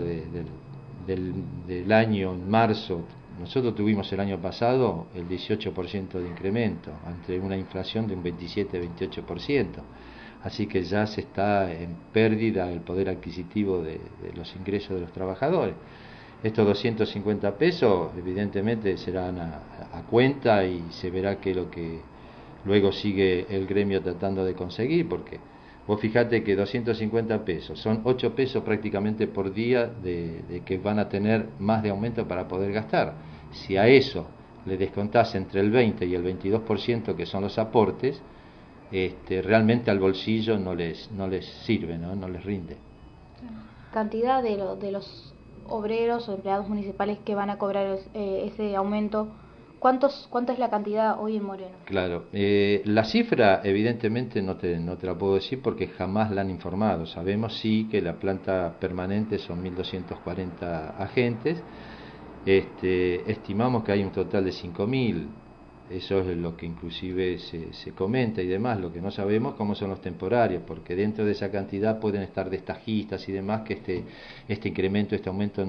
del año, en marzo, nosotros tuvimos el año pasado el 18% de incremento, ante una inflación de un 27-28%, así que ya se está en pérdida el poder adquisitivo de los ingresos de los trabajadores. Estos 250 pesos evidentemente serán a cuenta y se verá qué es lo que luego sigue el gremio tratando de conseguir, porque vos fijate que 250 pesos son 8 pesos prácticamente por día de que van a tener más de aumento para poder gastar. Si a eso le descontás entre el 20 y el 22% que son los aportes, realmente al bolsillo no les sirve, no les rinde. Cantidad de los obreros o empleados municipales que van a cobrar ese aumento, ¿cuánta es la cantidad hoy en Moreno? Claro, la cifra evidentemente no te la puedo decir porque jamás la han informado. Sabemos sí que la planta permanente son 1.240 agentes, estimamos que hay un total de 5.000, eso es lo que inclusive se comenta y demás. Lo que no sabemos cómo son los temporarios, porque dentro de esa cantidad pueden estar destajistas y demás, que este incremento, este aumento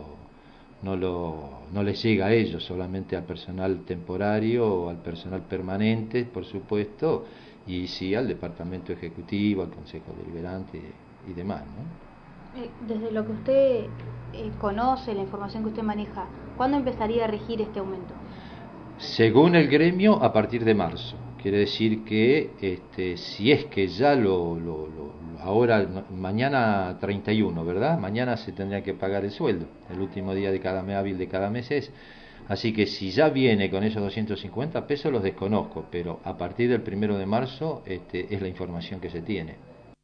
no les llega a ellos, solamente al personal temporario o al personal permanente, por supuesto, y sí al departamento ejecutivo, al consejo deliberante y demás, ¿no? Desde lo que usted conoce, la información que usted maneja, ¿cuándo empezaría a regir este aumento? Según el gremio, a partir de marzo. Quiere decir que si es que ya ahora, mañana 31, ¿verdad? Mañana se tendría que pagar el sueldo, el último día de cada mes hábil de cada mes es. Así que si ya viene con esos 250 pesos, los desconozco, pero a partir del 1 de marzo es la información que se tiene.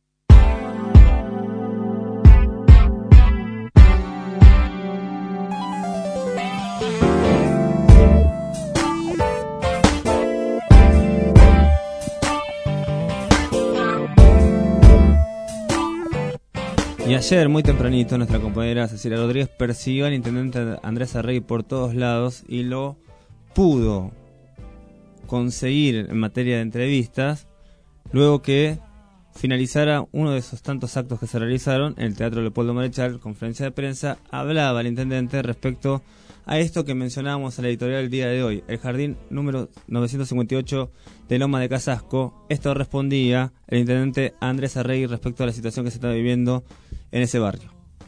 Y ayer, muy tempranito, nuestra compañera Cecilia Rodríguez persiguió al intendente Andrés Arregui por todos lados y lo pudo conseguir en materia de entrevistas luego que finalizara uno de esos tantos actos que se realizaron en el Teatro Leopoldo Marechal. Conferencia de prensa, hablaba el intendente respecto a esto que mencionábamos en la editorial del día de hoy, el jardín número 958 de Loma de Casasco. Esto respondía el intendente Andrés Arregui respecto a la situación que se está viviendo en ese barrio.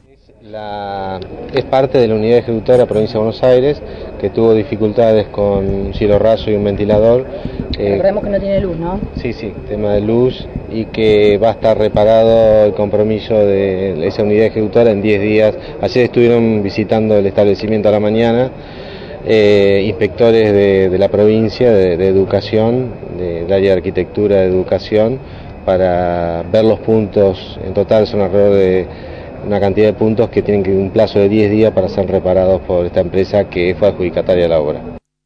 Es parte de la unidad ejecutora de la provincia de Buenos Aires, que tuvo dificultades con un cielo raso y un ventilador. Recordemos que no tiene luz, ¿no? Sí, tema de luz, y que va a estar reparado el compromiso de esa unidad ejecutora en 10 días. Ayer estuvieron visitando el establecimiento a la mañana inspectores de la provincia de educación, del área de arquitectura de educación, para ver los puntos. En total son alrededor de una cantidad de puntos que tienen un plazo de 10 días para ser reparados por esta empresa que fue adjudicataria de la obra.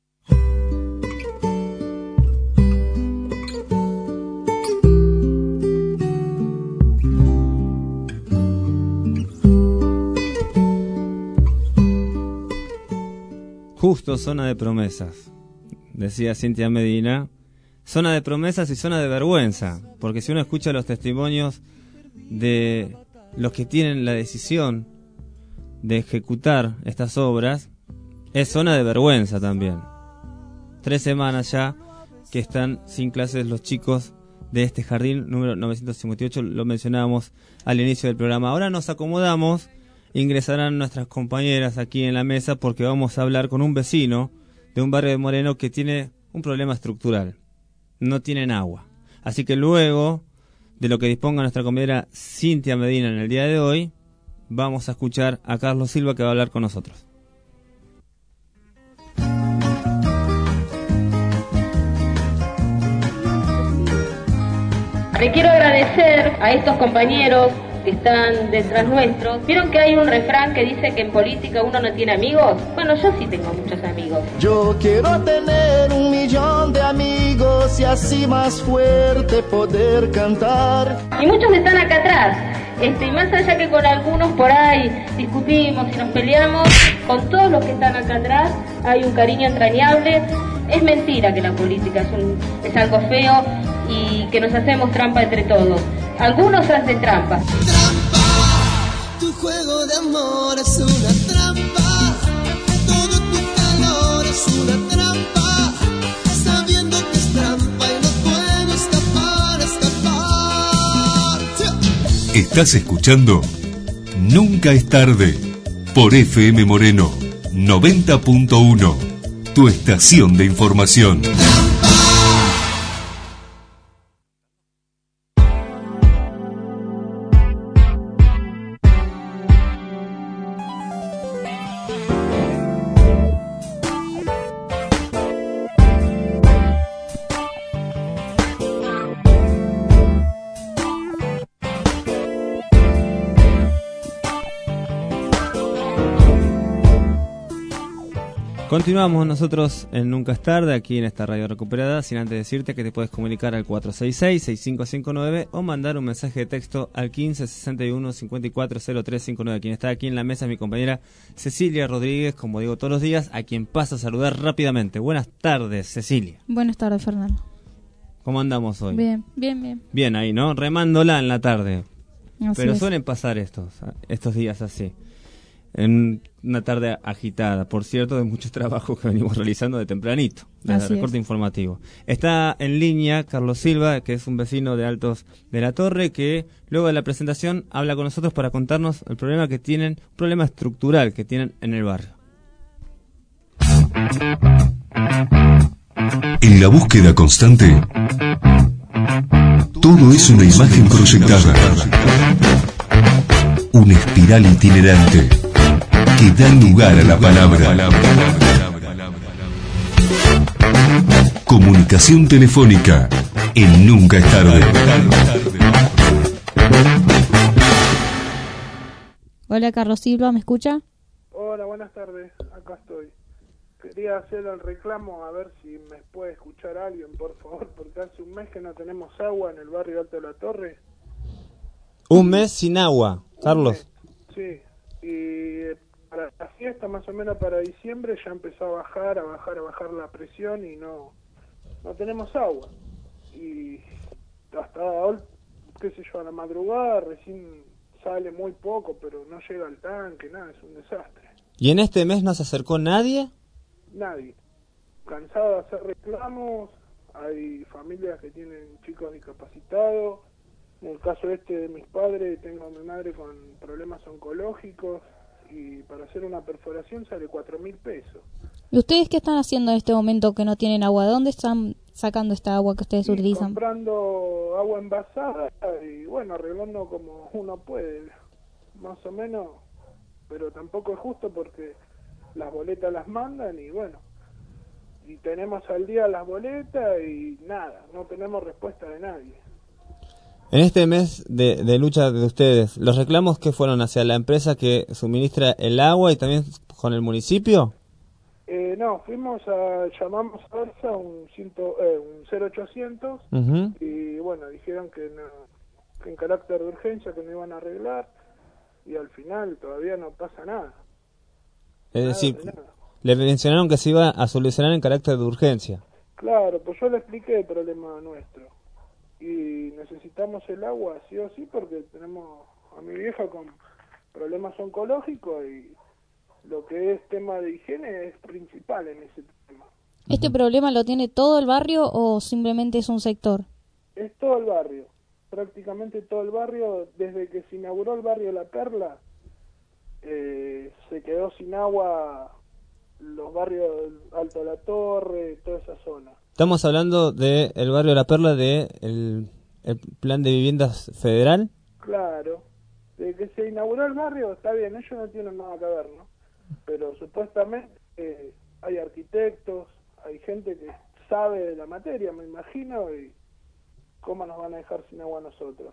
Justo zona de promesas, decía Cintia Medina. Zona de promesas y zona de vergüenza, porque si uno escucha los testimonios de los que tienen la decisión de ejecutar estas obras, es zona de vergüenza también. 3 semanas ya que están sin clases los chicos de este jardín número 958, lo mencionábamos al inicio del programa. Ahora nos acomodamos, ingresarán nuestras compañeras aquí en la mesa porque vamos a hablar con un vecino de un barrio de Moreno que tiene un problema estructural. No tienen agua. Así que luego de lo que disponga nuestra compañera Cintia Medina en el día de hoy, vamos a escuchar a Carlos Silva, que va a hablar con nosotros. Le quiero agradecer a estos compañeros que están detrás nuestro. ¿Vieron que hay un refrán que dice que en política uno no tiene amigos? Bueno, yo sí tengo muchos amigos. Yo quiero tener 1.000.000 de amigos y así más fuerte poder cantar. Y muchos están acá atrás. Y más allá que con algunos por ahí discutimos y nos peleamos, con todos los que están acá atrás hay un cariño entrañable. Es mentira que la política es algo feo y que nos hacemos trampa entre todos. Algunos hacen trampa. Trampa, tu juego de amor es una trampa. Todo tu calor es una trampa. Sabiendo que es trampa y no puedo escapar. Estás escuchando Nunca es tarde por FM Moreno 90.1, tu estación de información. Continuamos nosotros en Nunca es Tarde, aquí en esta radio recuperada, sin antes decirte que te puedes comunicar al 466-6559 o mandar un mensaje de texto al 1561-540359. Quien está aquí en la mesa es mi compañera Cecilia Rodríguez, como digo todos los días, a quien paso a saludar rápidamente. Buenas tardes, Cecilia. Buenas tardes, Fernando. ¿Cómo andamos hoy? Bien, bien, bien. Bien ahí, ¿no? Remándola en la tarde. Así Pero es. suelen pasar estos días así. En una tarde agitada, por cierto, de mucho trabajo que venimos realizando de tempranito, desde el recorte informativo. Está en línea Carlos Silva, que es un vecino de Altos de la Torre, que luego de la presentación habla con nosotros para contarnos el problema que tienen, un problema estructural que tienen en el barrio. En la búsqueda constante, todo es una imagen proyectada, una espiral itinerante que da lugar a la palabra. Comunicación telefónica en Nunca es Tarde. Hola, Carlos Silva, ¿me escucha? Hola, buenas tardes, acá estoy. Quería hacer el reclamo a ver si me puede escuchar alguien, por favor, porque hace un mes que no tenemos agua en el barrio Alto de la Torre. Un mes sin agua, Carlos. Sí, y para la fiesta, más o menos para diciembre, ya empezó a bajar la presión y no tenemos agua. Y hasta hoy, qué sé yo, a la madrugada recién sale muy poco, pero no llega al tanque, nada, es un desastre. ¿Y en este mes no se acercó nadie? Nadie. Cansado de hacer reclamos, hay familias que tienen chicos discapacitados. En el caso de mis padres, tengo a mi madre con problemas oncológicos y para hacer una perforación sale 4.000 pesos. ¿Y ustedes qué están haciendo en este momento que no tienen agua? ¿De dónde están sacando esta agua que ustedes utilizan? Comprando agua envasada y bueno, arreglando como uno puede, más o menos, pero tampoco es justo porque las boletas las mandan y bueno, y tenemos al día las boletas y nada, no tenemos respuesta de nadie. En este mes de lucha de ustedes, ¿los reclamos que fueron hacia la empresa que suministra el agua y también con el municipio? No, llamamos a ARSA un 0800 y bueno, dijeron que en carácter de urgencia que no iban a arreglar y al final todavía no pasa nada. Es decir, le mencionaron que se iba a solucionar en carácter de urgencia. Claro, pues yo le expliqué el problema nuestro y necesitamos el agua sí o sí porque tenemos a mi vieja con problemas oncológicos y lo que es tema de higiene es principal en ese tema. ¿Este problema lo tiene todo el barrio o simplemente es un sector? Es todo el barrio, prácticamente todo el barrio. Desde que se inauguró el barrio La Perla, se quedó sin agua los barrios Alto la Torre, toda esa zona. Estamos hablando del barrio La Perla, el plan de viviendas federal. Claro, desde que se inauguró el barrio, está bien, ellos no tienen nada que ver, ¿no? Pero supuestamente hay arquitectos, hay gente que sabe de la materia, me imagino, y ¿cómo nos van a dejar sin agua a nosotros?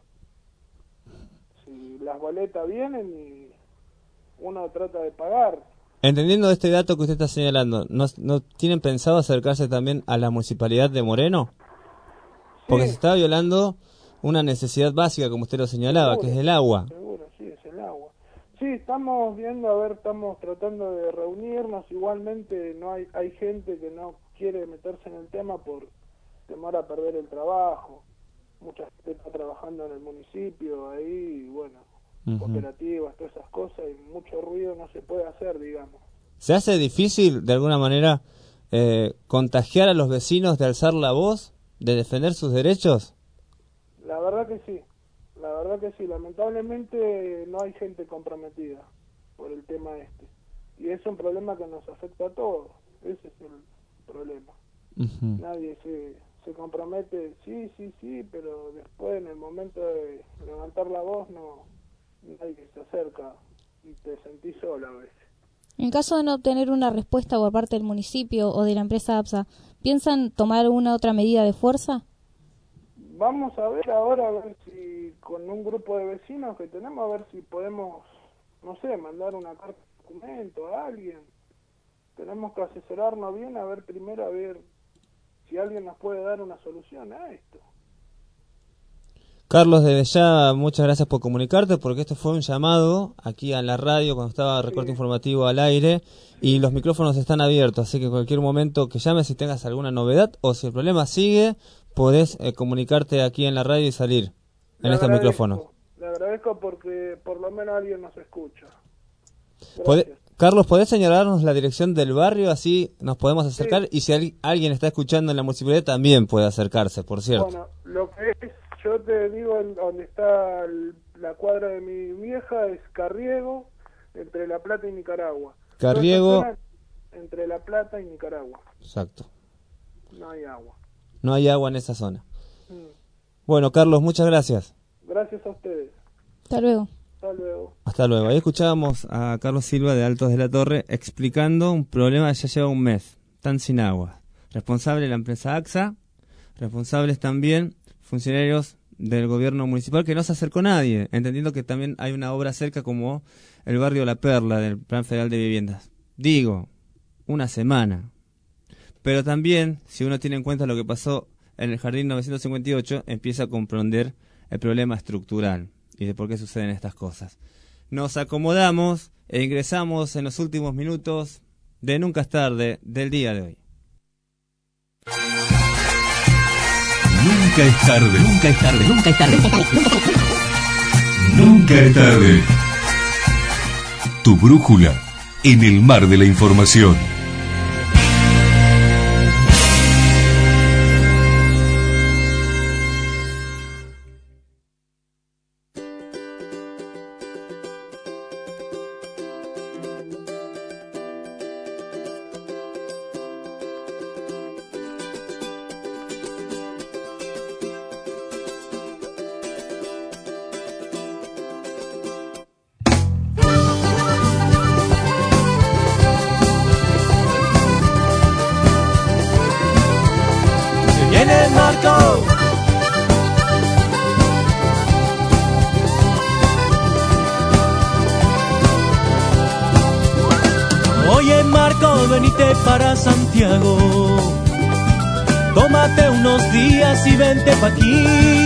Si las boletas vienen y uno trata de pagar. Entendiendo este dato que usted está señalando, ¿no tienen pensado acercarse también a la municipalidad de Moreno? Porque se está violando una necesidad básica, como usted lo señalaba, que es el agua. Seguro, sí, es el agua. Sí, estamos viendo, estamos tratando de reunirnos. Igualmente hay gente que no quiere meterse en el tema por temor a perder el trabajo. Mucha gente está trabajando en el municipio ahí, y bueno, cooperativas, todas esas cosas, y mucho ruido no se puede hacer, digamos. ¿Se hace difícil, de alguna manera, contagiar a los vecinos de alzar la voz, de defender sus derechos? La verdad que sí, lamentablemente no hay gente comprometida por el tema este, y es un problema que nos afecta a todos, ese es el problema. Nadie se compromete, sí, pero después en el momento de levantar la voz nadie se acerca y te sentís sola a veces. En caso de no obtener una respuesta por parte del municipio o de la empresa APSA, ¿piensan tomar alguna otra medida de fuerza? Vamos a ver ahora, a ver si con un grupo de vecinos que tenemos, a ver si podemos, no sé, mandar una carta de documento a alguien tenemos que asesorarnos bien, a ver si alguien nos puede dar una solución a esto. Carlos, desde ya, muchas gracias por comunicarte, porque esto fue un llamado aquí a la radio cuando estaba Recorte Informativo al aire, y los micrófonos están abiertos, así que en cualquier momento que llames si tengas alguna novedad, o si el problema sigue, podés comunicarte aquí en la radio y salir en estos micrófonos. Le agradezco porque por lo menos alguien nos escucha. Carlos, ¿podés señalarnos la dirección del barrio? Así nos podemos acercar, y si alguien está escuchando en la municipalidad también puede acercarse, por cierto. Bueno, lo que es, yo te digo, donde está la cuadra de mi vieja es Carriego, entre La Plata y Nicaragua. Carriego. Entre La Plata y Nicaragua. Exacto. No hay agua. No hay agua en esa zona. Bueno, Carlos, muchas gracias. Gracias a ustedes. Hasta luego. Hasta luego. Hasta luego. Ahí escuchábamos a Carlos Silva de Altos de la Torre explicando un problema que ya lleva un mes. Están sin agua. Responsable la empresa AXA, responsables también funcionarios del gobierno municipal, que no se acercó nadie, entendiendo que también hay una obra cerca como el barrio La Perla del Plan Federal de Viviendas. Digo, una semana. Pero también, si uno tiene en cuenta lo que pasó en el Jardín 958, empieza a comprender el problema estructural y de por qué suceden estas cosas. Nos acomodamos e ingresamos en los últimos minutos de Nunca es tarde del día de hoy. Nunca es tarde. Nunca es tarde. Nunca es tarde. Nunca es tarde. Tu brújula en el mar de la información. Oye Marco, venite para Santiago, tómate unos días y vente pa' aquí,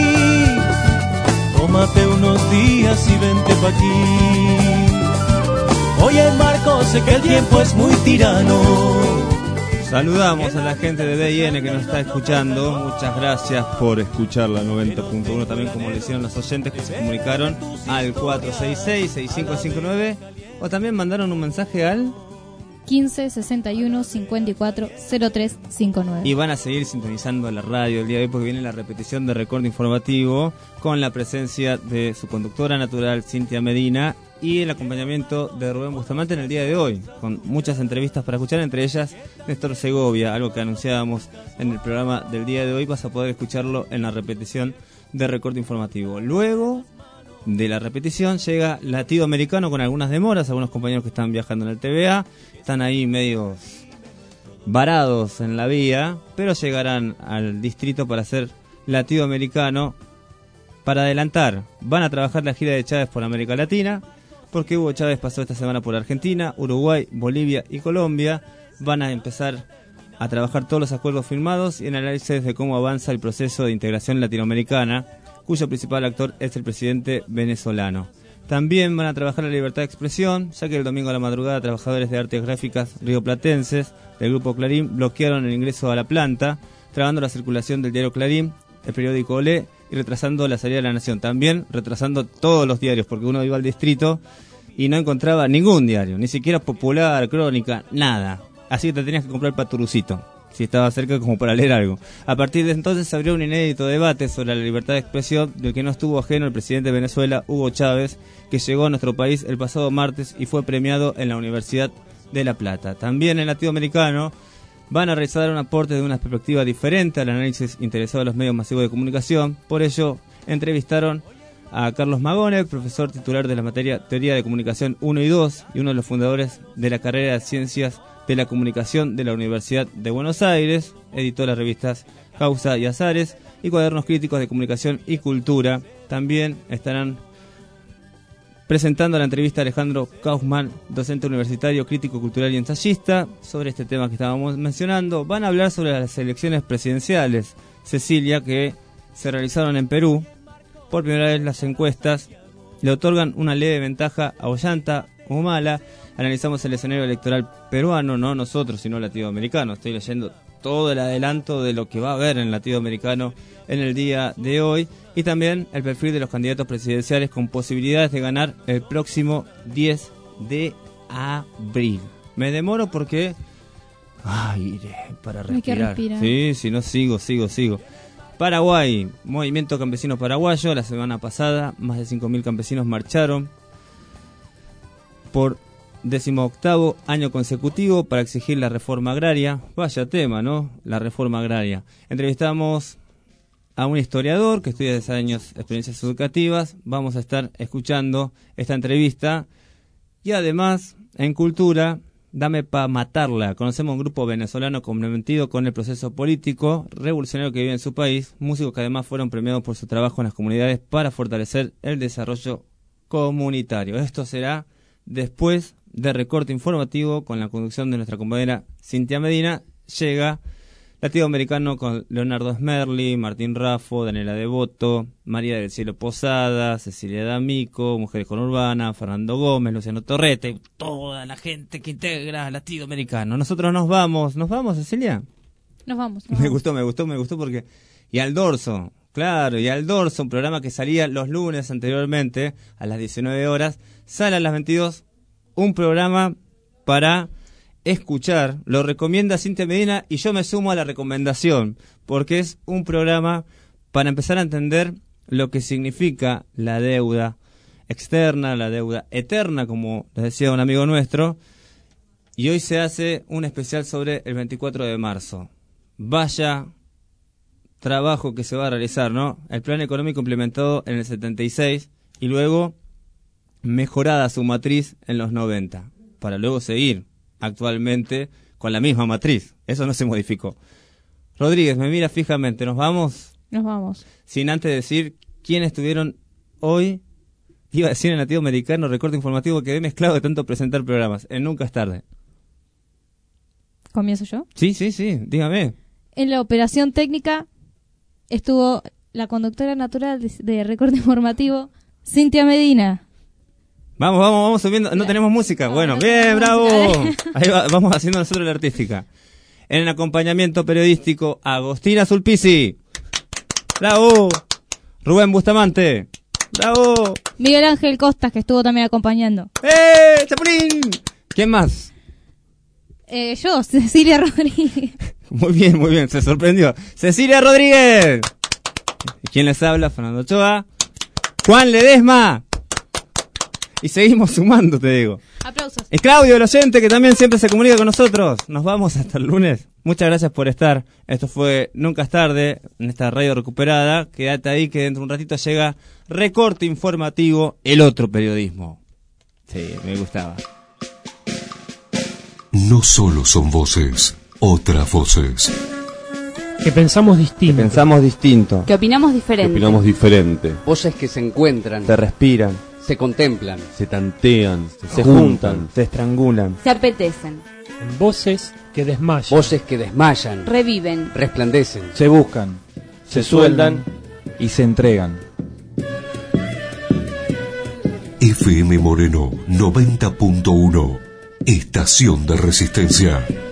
tómate unos días y vente pa' aquí. Oye Marco, sé que el tiempo es muy tirano. Saludamos a la gente de DIN que nos está escuchando. Muchas gracias por escuchar la 90.1, también como le hicieron los oyentes que se comunicaron al 466-6559, o también mandaron un mensaje al 15 61 54 03 59. Y van a seguir sintonizando la radio el día de hoy porque viene la repetición de Recorte Informativo con la presencia de su conductora natural Cintia Medina y el acompañamiento de Rubén Bustamante en el día de hoy, con muchas entrevistas para escuchar, entre ellas Néstor Segovia, algo que anunciábamos en el programa del día de hoy. Vas a poder escucharlo en la repetición de Recorte Informativo. Luego de la repetición llega Latido Americano con algunas demoras, algunos compañeros que están viajando en el TVA están ahí medios varados en la vía, pero llegarán al distrito para hacer Latido Americano. Para adelantar, van a trabajar la gira de Chávez por América Latina, porque Hugo Chávez pasó esta semana por Argentina, Uruguay, Bolivia y Colombia. Van a empezar a trabajar todos los acuerdos firmados y en análisis de cómo avanza el proceso de integración latinoamericana, cuyo principal actor es el presidente venezolano. También van a trabajar la libertad de expresión, ya que el domingo a la madrugada trabajadores de artes gráficas rioplatenses del Grupo Clarín bloquearon el ingreso a la planta, trabando la circulación del diario Clarín, el periódico Olé y retrasando la salida de la Nación. También retrasando todos los diarios, porque uno iba al distrito y no encontraba ningún diario, ni siquiera Popular, Crónica, nada. Así que te tenías que comprar Paturucito, si estaba cerca como para leer algo. A partir de entonces se abrió un inédito debate sobre la libertad de expresión del que no estuvo ajeno el presidente de Venezuela, Hugo Chávez, que llegó a nuestro país el pasado martes y fue premiado en la Universidad de La Plata. También en Latinoamericano van a realizar un aporte de una perspectiva diferente al análisis interesado de los medios masivos de comunicación. Por ello, entrevistaron a Carlos Magone, profesor titular de la materia Teoría de Comunicación 1 y 2 y uno de los fundadores de la carrera de Ciencias de la Comunicación de la Universidad de Buenos Aires, editó las revistas Causa y Azares y cuadernos críticos de comunicación y cultura. También estarán presentando la entrevista a Alejandro Kaufman, docente universitario, crítico cultural y ensayista, sobre este tema que estábamos mencionando. Van a hablar sobre las elecciones presidenciales, Cecilia, que se realizaron en Perú. Por primera vez las encuestas le otorgan una leve ventaja a Ollanta Humala. Analizamos el escenario electoral peruano, no nosotros, sino latinoamericano. Estoy leyendo todo el adelanto de lo que va a haber en latinoamericano en el día de hoy. Y también el perfil de los candidatos presidenciales con posibilidades de ganar el próximo 10 de abril. Me demoro porque... para respirar. Hay que respirar. Sí, no sigo. Paraguay, Movimiento Campesino Paraguayo. La semana pasada más de 5.000 campesinos marcharon por 18º año consecutivo para exigir la reforma agraria. Vaya tema, ¿no? La reforma agraria. Entrevistamos a un historiador que estudia desde años experiencias educativas. Vamos a estar escuchando esta entrevista. Y además, en cultura, Dame pa' matarla. Conocemos un grupo venezolano comprometido con el proceso político revolucionario que vive en su país. Músicos que además fueron premiados por su trabajo en las comunidades para fortalecer el desarrollo comunitario. Esto será después de recorte informativo con la conducción de nuestra compañera Cintia Medina. Llega Latinoamericano con Leonardo Smerli, Martín Raffo, Daniela Devoto, María del Cielo Posada, Cecilia D'Amico, Mujeres con Urbana, Fernando Gómez, Luciano Torrete, toda la gente que integra Latinoamericano. Nosotros nos vamos, Cecilia. Nos vamos. Me gustó porque... Y al dorso, claro, un programa que salía los lunes anteriormente a las 19 horas, sale a las 22, un programa para escuchar, lo recomienda Cintia Medina y yo me sumo a la recomendación, porque es un programa para empezar a entender lo que significa la deuda externa, la deuda eterna, como les decía un amigo nuestro, y hoy se hace un especial sobre el 24 de marzo. Vaya trabajo que se va a realizar, ¿no? El plan económico implementado en el 76 y luego mejorada su matriz en los 90, para luego seguir actualmente con la misma matriz. Eso no se modificó. Rodríguez, me mira fijamente. ¿Nos vamos? Nos vamos. Sin antes decir quiénes estuvieron hoy, iba a decir en Latinoamericano, recorte informativo, quedé mezclado de tanto presentar programas. En Nunca es Tarde. ¿Comienzo yo? Sí, dígame. En la operación técnica estuvo la conductora natural de recorte informativo, Cintia Medina. Vamos subiendo. No tenemos música. Bueno, bien, bravo. Ahí vamos haciendo nosotros la artística. En el acompañamiento periodístico, Agostina Sulpici. Bravo. Rubén Bustamante. Bravo. Miguel Ángel Costas, que estuvo también acompañando. ¡Chapulín! ¿Quién más? Yo, Cecilia Rodríguez. Muy bien, se sorprendió. Cecilia Rodríguez. ¿Quién les habla? Fernando Ochoa. Juan Ledesma. Y seguimos sumando, te digo. Aplausos. Y Claudio, el oyente, que también siempre se comunica con nosotros. Nos vamos hasta el lunes. Muchas gracias por estar. Esto fue Nunca es Tarde, en esta radio recuperada. Quédate ahí, que dentro de un ratito llega Recorte Informativo, el otro periodismo. Sí, me gustaba. No solo son voces, otras voces. Que pensamos distinto. Que opinamos diferente. Voces que se encuentran. Se respiran. Se contemplan. Se tantean. Se juntan. Se estrangulan. Se apetecen. Voces que desmayan. Voces que desmayan. Reviven. Resplandecen. Se buscan. Se sueldan. Y se entregan. FM Moreno 90.1. Estación de Resistencia.